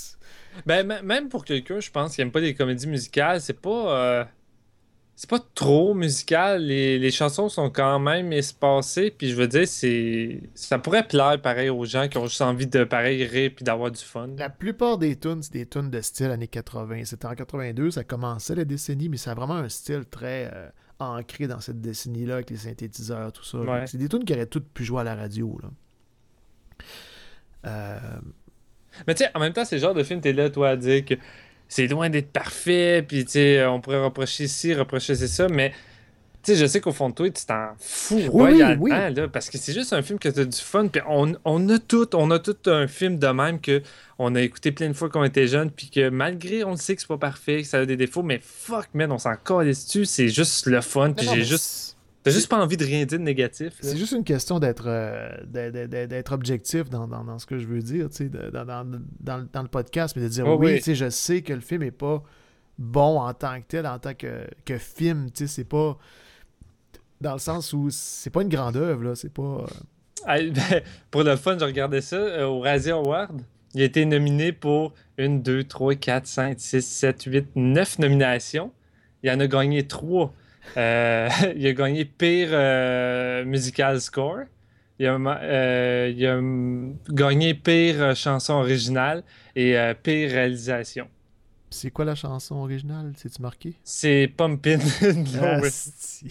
Ben, m- même pour quelqu'un, je pense, qui aime pas les comédies musicales, c'est pas... euh, c'est pas trop musical. Les, les chansons sont quand même espacées. Puis je veux dire, c'est ça pourrait plaire pareil aux gens qui ont juste envie de pareil rire puis d'avoir du fun. La plupart des tunes, c'est des tunes de style années quatre-vingts. C'était en quatre-vingt-deux, ça commençait la décennie, mais c'est vraiment un style très euh, ancré dans cette décennie-là, avec les synthétiseurs, tout ça. Ouais. C'est des tunes qui auraient toutes pu jouer à la radio. Là. Euh... Mais tu sais, en même temps, c'est le genre de film, t'es là, toi, à dire que c'est loin d'être parfait, puis tu sais, on pourrait reprocher ci, reprocher c'est ça, mais tu sais, je sais qu'au fond de toi, tu t'en fous Oui, royalement, oui. là, parce que c'est juste un film que t'as du fun, puis on, on a tout, on a tout un film de même que on a écouté plein de fois quand on était jeune, puis que malgré, on le sait que c'est pas parfait, que ça a des défauts, mais fuck, man, on s'en calisse dessus, c'est juste le fun, puis Non, non, j'ai mais juste... T'as juste pas envie de rien dire de négatif. là. C'est juste une question d'être euh, d'être, d'être objectif dans, dans, dans ce que je veux dire, tu sais, de- dans, dans, dans, dans le podcast, mais de dire Oh, oui, oui. tu sais, je sais que le film est pas bon en tant que tel, en tant que, que film, tu sais, c'est pas dans le sens où c'est pas une grande œuvre, là, c'est pas... euh, Ah, ben, pour le fun, je regardais ça euh, au Razzie Award. Il a été nominé pour une, deux, trois, quatre, cinq, six, sept, huit, neuf nominations. Il en a gagné trois. Euh, il a gagné pire euh, musical score. Il a, ma- euh, il a hum, gagné pire euh, chanson originale et euh, pire réalisation. C'est quoi la chanson originale? C'est-tu marqué? C'est Pumpin' de Lord. Asti.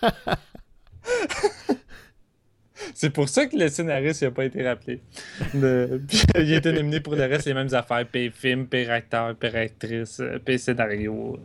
C'est pour ça que le scénariste n'a pas été rappelé. Le- puis, il a été nominé pour le reste, les mêmes affaires. Pire film, pire acteur, pire actrice, euh, pire scénario.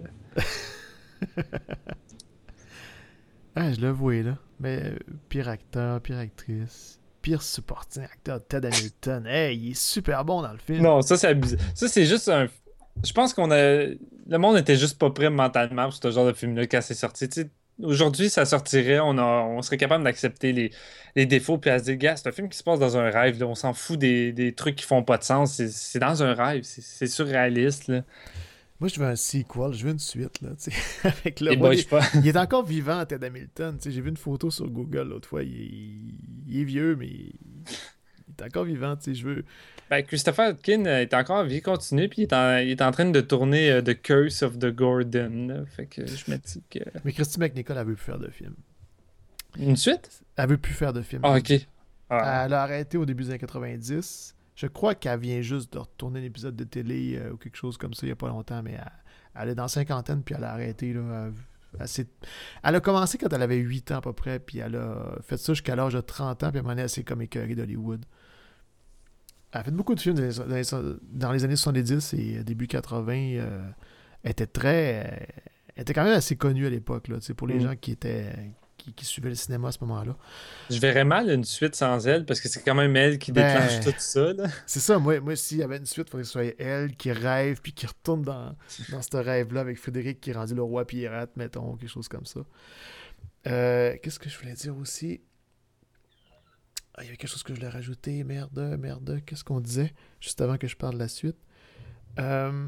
Ah, je le vois, là. Mais euh, pire acteur, pire actrice, pire supporting acteur, Ted Hamilton. Hey, il est super bon dans le film. Non, ça c'est abusé. Ça c'est juste un. Je pense qu'on a. Le monde était juste pas prêt mentalement pour ce genre de film-là quand c'est sorti. Tu sais, aujourd'hui, ça sortirait, on, a... on serait capable d'accepter les... les défauts puis à se dire, gars, c'est un film qui se passe dans un rêve. Là. On s'en fout des... des trucs qui font pas de sens. C'est, c'est dans un rêve. C'est, c'est surréaliste. Là. Moi, je veux un sequel, je veux une suite, là, tu sais. Avec le Et moi, boy, il, je sais pas. il est encore vivant, Ted Hamilton, tu sais. J'ai vu une photo sur Google l'autre fois, il est, il est vieux, mais il, il est encore vivant, tu sais, je veux... Ben, Christopher Atkin euh, est encore en vie continue puis il est en, il est en train de tourner euh, The Curse of the Gordon. Là. Fait que je me dis que. Mais Christy McNichol, elle veut plus faire de film. Une suite? Elle veut plus faire de film. Ah, ok. Ah. Elle a arrêté au début des années quatre-vingt-dix. Je crois qu'elle vient juste de retourner un épisode de télé euh, ou quelque chose comme ça il y a pas longtemps, mais elle, elle est dans cinquantaine puis elle a arrêté, là. Elle, elle, s'est- elle a commencé quand elle avait huit ans à peu près, puis elle a fait ça jusqu'à l'âge de trente ans, puis à un moment donné, elle s'est comme écœurée d'Hollywood. Elle a fait beaucoup de films dans les, dans les- dans les années soixante-dix et début quatre-vingts. euh, elle était très... euh, elle était quand même assez connue à l'époque, là, tu sais, pour les Mm. gens qui étaient qui, qui suivaient le cinéma à ce moment-là. Je verrais mal une suite sans elle parce que c'est quand même elle qui Ben, déclenche tout ça. Là. C'est ça, moi, moi s'il y avait une suite, il faudrait que ce soit elle qui rêve puis qui retourne dans, dans ce rêve-là avec Frédéric qui est rendu le roi pirate, mettons, quelque chose comme ça. Euh, Qu'est-ce que je voulais dire aussi? Ah, il y avait quelque chose que je voulais rajouter. Merde, merde. Qu'est-ce qu'on disait juste avant que je parle de la suite? Euh...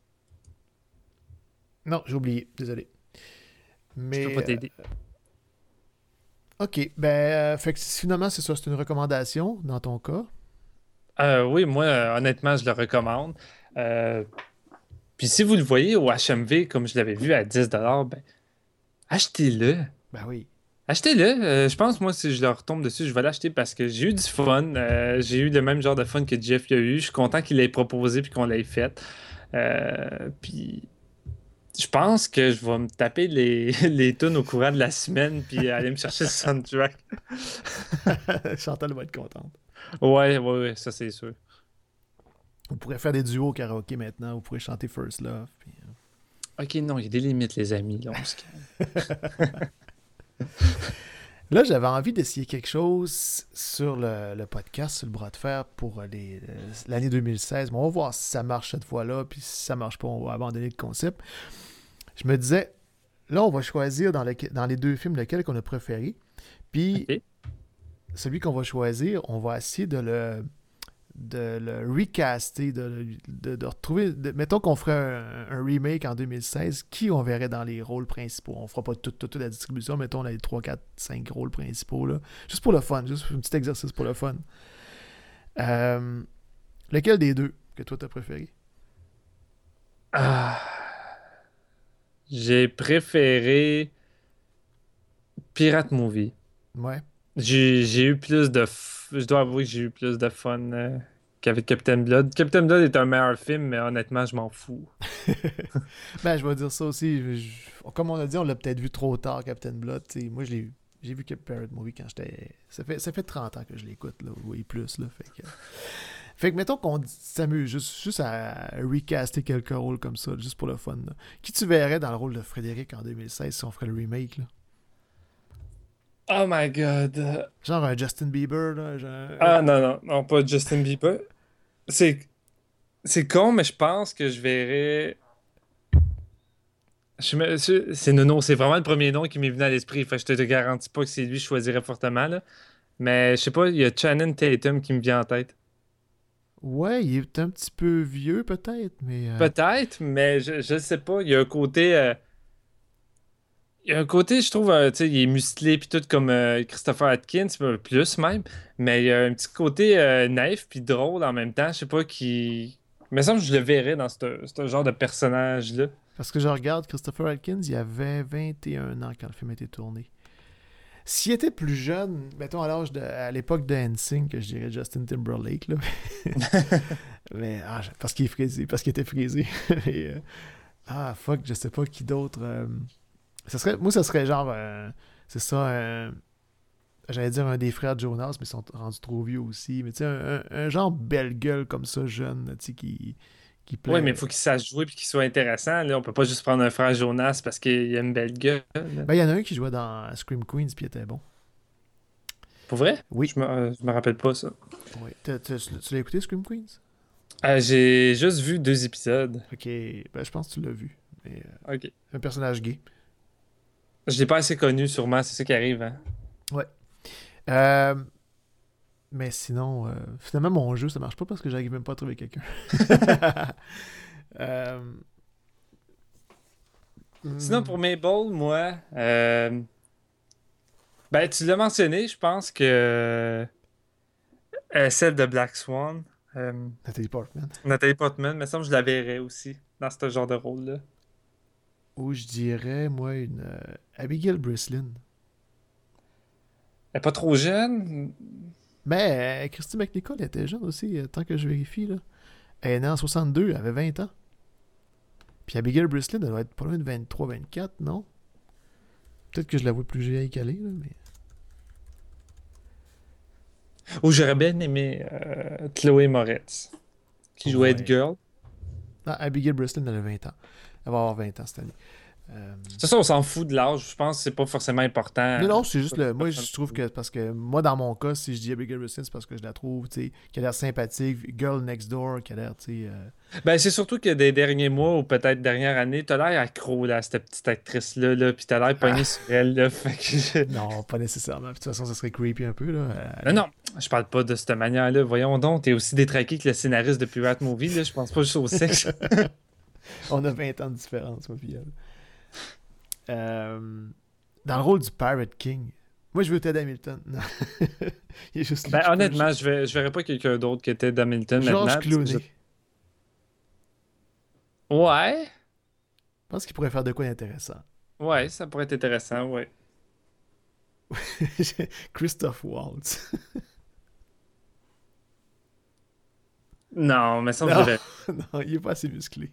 Non, j'ai oublié. Désolé. Mais, Je peux pas t'aider. euh, OK. Ben, euh, fait que finalement, c'est ça. C'est une recommandation dans ton cas. Euh, oui, moi, euh, honnêtement, je le recommande. Euh, Puis si vous le voyez au H M V, comme je l'avais vu à dix dollars, ben, achetez-le. Ben oui. Achetez-le. Euh, je pense, moi, si je le retombe dessus, je vais l'acheter parce que j'ai eu du fun. Euh, j'ai eu le même genre de fun que Jeff y a eu. Je suis content qu'il l'ait proposé puis qu'on l'ait fait. Euh, puis je pense que je vais me taper les, les tunes au courant de la semaine puis aller me chercher le soundtrack. Chantal va être contente. Ouais, ouais, ouais, ça c'est sûr. On pourrait faire des duos au karaoké maintenant. Vous pourrez chanter First Love. Puis, euh... Ok, non, il y a des limites, les amis. Là, on se calme. Là, j'avais envie d'essayer quelque chose sur le, le podcast, sur le bras de fer pour les, l'année deux mille seize. Mais on va voir si ça marche cette fois-là. Puis si ça marche pas, on va abandonner le concept. Je me disais, là, on va choisir dans, le, dans les deux films lequel qu'on a préféré. Puis okay. celui qu'on va choisir, on va essayer de le, de le recaster, de, de, de retrouver... De, mettons qu'on ferait un, un remake en deux mille seize, qui on verrait dans les rôles principaux? On fera pas toute, toute, toute la distribution, mettons les trois, quatre, cinq rôles principaux, là. Juste pour le fun, juste un petit exercice pour le fun. Euh, lequel des deux que toi t'as préféré? Ah. J'ai préféré Pirate Movie. Ouais. J'ai, j'ai eu plus de... F... Je dois avouer que j'ai eu plus de fun euh, qu'avec Captain Blood. Captain Blood est un meilleur film, mais honnêtement, je m'en fous. Ben, je vais dire ça aussi. Je- je- Comme on a dit, on l'a peut-être vu trop tard, Captain Blood. T'sais, moi, je l'ai j'ai vu Pirate Movie quand j'étais... Ça fait, ça fait trente ans que je l'écoute, là. Oui, plus, là. Fait que... Fait que mettons qu'on s'amuse juste, juste à recaster quelques rôles comme ça, juste pour le fun. Là. Qui tu verrais dans le rôle de Frédéric en deux mille seize si on ferait le remake? Là? Oh my god. Genre un Justin Bieber, là. Genre... Ah non, non, non, pas Justin Bieber. C'est, c'est con, mais je pense que je verrais... Je me- C'est c'est Nono, c'est vraiment le premier nom qui m'est venu à l'esprit. Fait que je te te garantis pas que c'est lui que je choisirais fortement, là. Mais je sais pas, il y a Channing Tatum qui me vient en tête. Ouais, il est un petit peu vieux, peut-être, mais... euh, Peut-être, mais je, je sais pas. Il y a un côté... euh, Il y a un côté, je trouve, euh, tu sais, il est musclé puis tout comme euh, Christopher Atkins, euh, plus même. Mais il y a un petit côté euh, naïf puis drôle en même temps. Je sais pas, qui... Il me semble que je le verrais dans ce ce genre de personnage-là. Parce que je regarde Christopher Atkins, il avait vingt et un ans quand le film a été tourné. S'il était plus jeune, mettons à l'âge de, à l'époque de N Sync, que je dirais Justin Timberlake, là. Mais, ah, je- parce qu'il est frisé, parce qu'il était frisé. Et, euh, ah, fuck, je sais pas qui d'autre. euh, ça serait, moi, ça serait genre, euh, c'est ça, euh, j'allais dire un des frères de Jonas, mais ils sont rendus trop vieux aussi. Mais tu sais, un, un- un genre belle gueule comme ça, jeune, tu sais, qui, qui plaît. Ouais, mais il faut qu'il sache jouer puis qu'il soit intéressant. Là. On peut pas juste prendre un frère Jonas parce qu'il a une belle gueule. là. Ben, il y en a un qui jouait dans Scream Queens, puis il était bon. Pour vrai? Oui. Je me, euh, je me rappelle pas ça. Oui. T'as- t'as- tu l'as écouté, Scream Queens? Euh, j'ai juste vu deux épisodes. Ok, ben, je pense que tu l'as vu. Mais, euh, Ok. un personnage gay. Je l'ai pas assez connu, sûrement. C'est ça qui arrive. Hein? Ouais. Euh, mais sinon, euh, finalement, mon jeu, ça marche pas parce que j'arrive même pas à trouver quelqu'un. Euh, Sinon, pour Mabel, moi, euh, ben, tu l'as mentionné, je pense que euh, celle de Black Swan, euh, Nathalie Portman. Nathalie Portman, me semble que je la verrais aussi dans ce genre de rôle-là. Ou je dirais, moi, une euh, Abigail Breslin. Elle est pas trop jeune. Mais euh, Christy McNichol était jeune aussi, euh, tant que je vérifie. Là. Elle est née en soixante-deux, elle avait vingt ans. Puis Abigail Breslin, elle doit être pas loin de vingt-trois vingt-quatre, non? Peut-être que je la vois plus vieille qu'elle est, là, mais... Ou j'aurais bien aimé euh, Chloé Moretz, qui jouait Ouais. Head Girl. Ah, Abigail Breslin, elle a vingt ans. Elle va avoir vingt ans cette année. Euh, C'est ça, on s'en fout de l'âge. Je pense que c'est pas forcément important. Non, non, c'est juste le. Moi, je trouve que. Parce que moi, dans mon cas, si je dis Abigail Breslin, c'est parce que je la trouve, tu sais, qui a l'air sympathique. Girl Next Door, qui a l'air, tu sais. euh, Ben, c'est surtout que des derniers mois ou peut-être dernière année, t'as l'air accro là, à cette petite actrice-là, là, pis t'as l'air pogné Ah. sur elle. Là, fait que je- Non, pas nécessairement. Puis, de toute façon, ça serait creepy un peu, là. Euh, Non, non, je parle pas de cette manière-là. Voyons donc, t'es aussi détraqué que le scénariste de Pirate Movie. Là. Je pense pas juste au sexe. On a vingt ans de différence, moi, puis elle. Euh, Dans le rôle du Pirate King. Moi, je veux Ted Hamilton. Non. Il est juste lui Ben, qui peut- honnêtement, je, vais, je verrais pas quelqu'un d'autre que Ted Hamilton George maintenant. Clooney. parce que je- Ouais, Je pense qu'il pourrait faire de quoi d'intéressant. ouais, ça pourrait être intéressant, ouais. Christoph Waltz. Non, mais ça, je Non, verrais. non, il est pas assez musclé.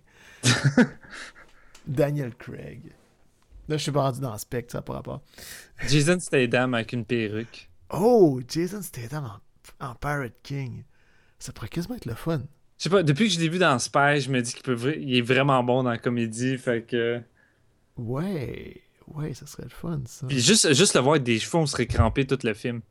Daniel Craig. Là, je suis pas rendu dans le spectre, ça n'a pas rapport. Jason Statham avec une perruque. Oh, Jason Statham en, en Pirate King. Ça pourrait quasiment être le fun. Je sais pas, depuis que je l'ai vu dans Spy, je me dis qu'il peut vra- il est vraiment bon dans la comédie, fait que... Ouais, ouais, ça serait le fun, ça. Puis juste, juste le voir avec des cheveux, on serait crampé tout le film.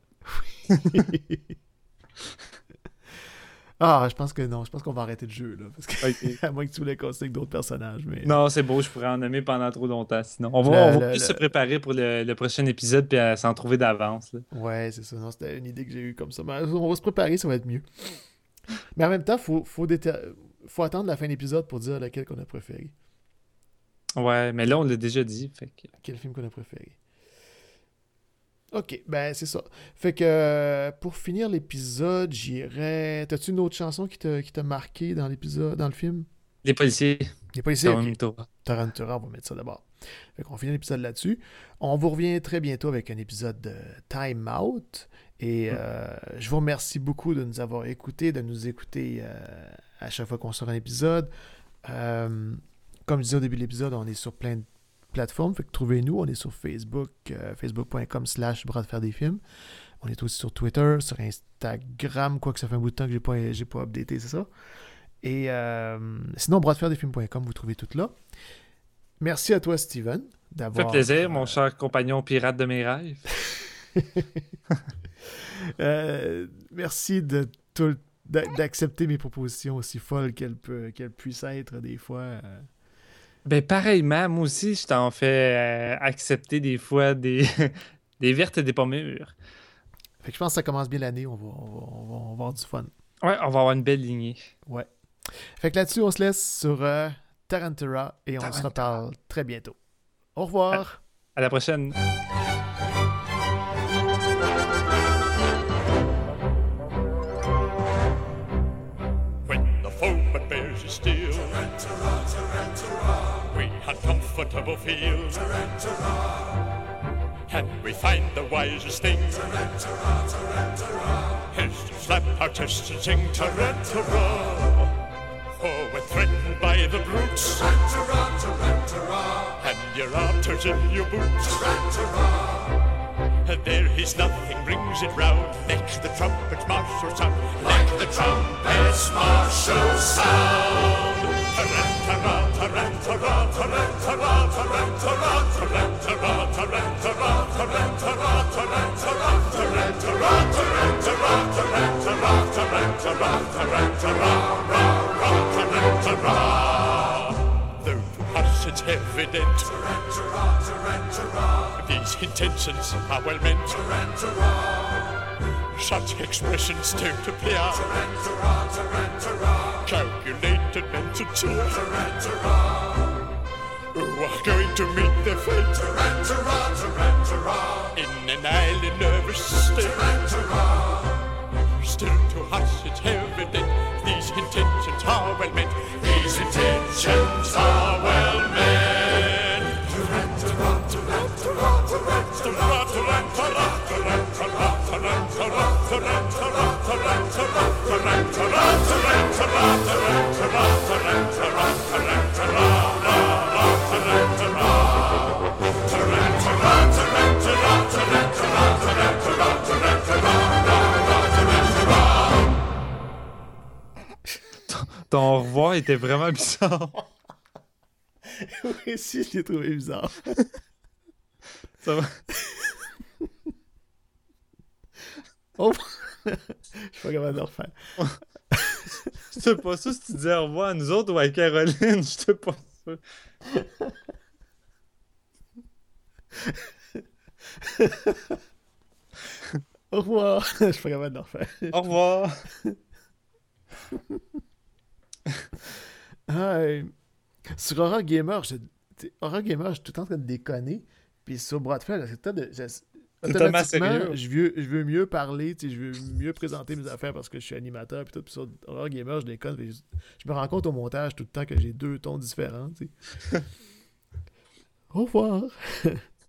Ah, je pense que non, je pense qu'on va arrêter le jeu, là. Parce que, Ok. à moins que tu voulais casser avec d'autres personnages, mais... Non, c'est beau, je pourrais en nommer pendant trop longtemps, sinon. On va, Le- on va le- plus le- se préparer pour le, le prochain épisode puis à s'en trouver d'avance. là. Ouais, c'est ça. Non, c'était une idée que j'ai eue comme ça. Mais on va se préparer, ça va être mieux. Mais en même temps, faut, faut, déter- faut attendre la fin de l'épisode pour dire lequel qu'on a préféré. Ouais, mais là, on l'a déjà dit, fait que... Quel film qu'on a préféré. Ok, ben c'est ça. Fait que euh, pour finir l'épisode, j'irais. T'as-tu une autre chanson qui t'a qui t'a marqué dans l'épisode, dans le film? Les policiers. Il n'est pas ici. Tarantura. Tarantura, on va mettre ça d'abord. Fait qu'on finit l'épisode là-dessus. On vous revient très bientôt avec un épisode de Time Out. Et euh, je vous remercie beaucoup de nous avoir écoutés, de nous écouter euh, à chaque fois qu'on sort un épisode. Euh, comme je disais au début de l'épisode, on est sur plein de plateformes. Fait que trouvez-nous. On est sur Facebook, euh, facebook.com slash bras de faire des films. On est aussi sur Twitter, sur Instagram, quoique ça fait un bout de temps que j'ai pas, j'ai pas updaté, c'est ça. Et euh, sinon, bras de faire des films point com, vous trouvez tout là. Merci à toi, Steven, d'avoir... Ça fait plaisir, mon cher compagnon pirate de mes rêves. euh, merci de tout, d'accepter mes propositions aussi folles qu'elles, peut, qu'elles puissent être des fois. Euh... Ben, pareillement, moi aussi, je t'en fais euh, accepter des fois des, des vertes et des pas mûres. Fait que je pense que ça commence bien l'année, on va, on va, on va, on va avoir du fun. Ouais, on va avoir une belle lignée. Ouais. Fait que là-dessus, on se laisse sur euh, Tarantula et on Tarantula. se reparle très bientôt. Au revoir. À, à la prochaine. When the foeman bears his steel, Tarantula, Tarantula, we had comfortable field. Tarantula. And we find the wisest thing, Tarantula, Tarantula, is to slap our chests and sing Tarantula. For we're threatened by the brutes, Tarantula, Tarantula, and your arters in your boots, Tarantula. There is nothing brings it round, like the trumpet's martial sound, like the trumpet's martial sound. Tarantula, Tarantula, Tarantula, Tarantula, Tarantula, Tarantula, Tarantula, Tarantula, Tarantula, Tarantula, Tarantula, Tarantula, Tarantula, Tarantula. Though to us it's evident, Tarantula, Tarantula, these intentions are well meant, Tarantula. Such expressions don't appear, Tarantula, Tarantula, calculated meant to cheer, Tarantula, who are going to meet their fate, Tarantula, Tarantula, in an highly nervous state, Tarantula. Still to us it's evident, these intentions are well meant, these intentions are well meant. Tarantula, Tarantula, Tarantula, Tarantula, Tarantula, Tarantula, Tarantula, Tarantula, Tarantula, Tarantula, Tarantula, Tarantula, Tarantula, la la Tarantula, Tarantula, Tarantula, Tarantula, Tarantula, Tarantula, la la Tarantula. Ton au revoir était vraiment bizarre. Oui, si, je l'ai trouvé bizarre. Ça va? Oh! Je suis pas capable de le refaire. Je sais pas sûr si tu disais au revoir à nous autres ou à Caroline, je sais pas sûr. Au revoir. Je suis pas capable de le refaire. Au revoir. Ah, euh, sur Horror Gamer, je, Horror Gamer, je suis tout le temps en train de déconner. Puis sur Bras de fer, c'est tout de. Je, automatiquement, je veux, je veux mieux parler, je veux mieux présenter mes affaires parce que je suis animateur. Puis tout, puis sur Horror Gamer, je déconne. Je, je me rends compte au montage tout le temps que j'ai deux tons différents. Au revoir.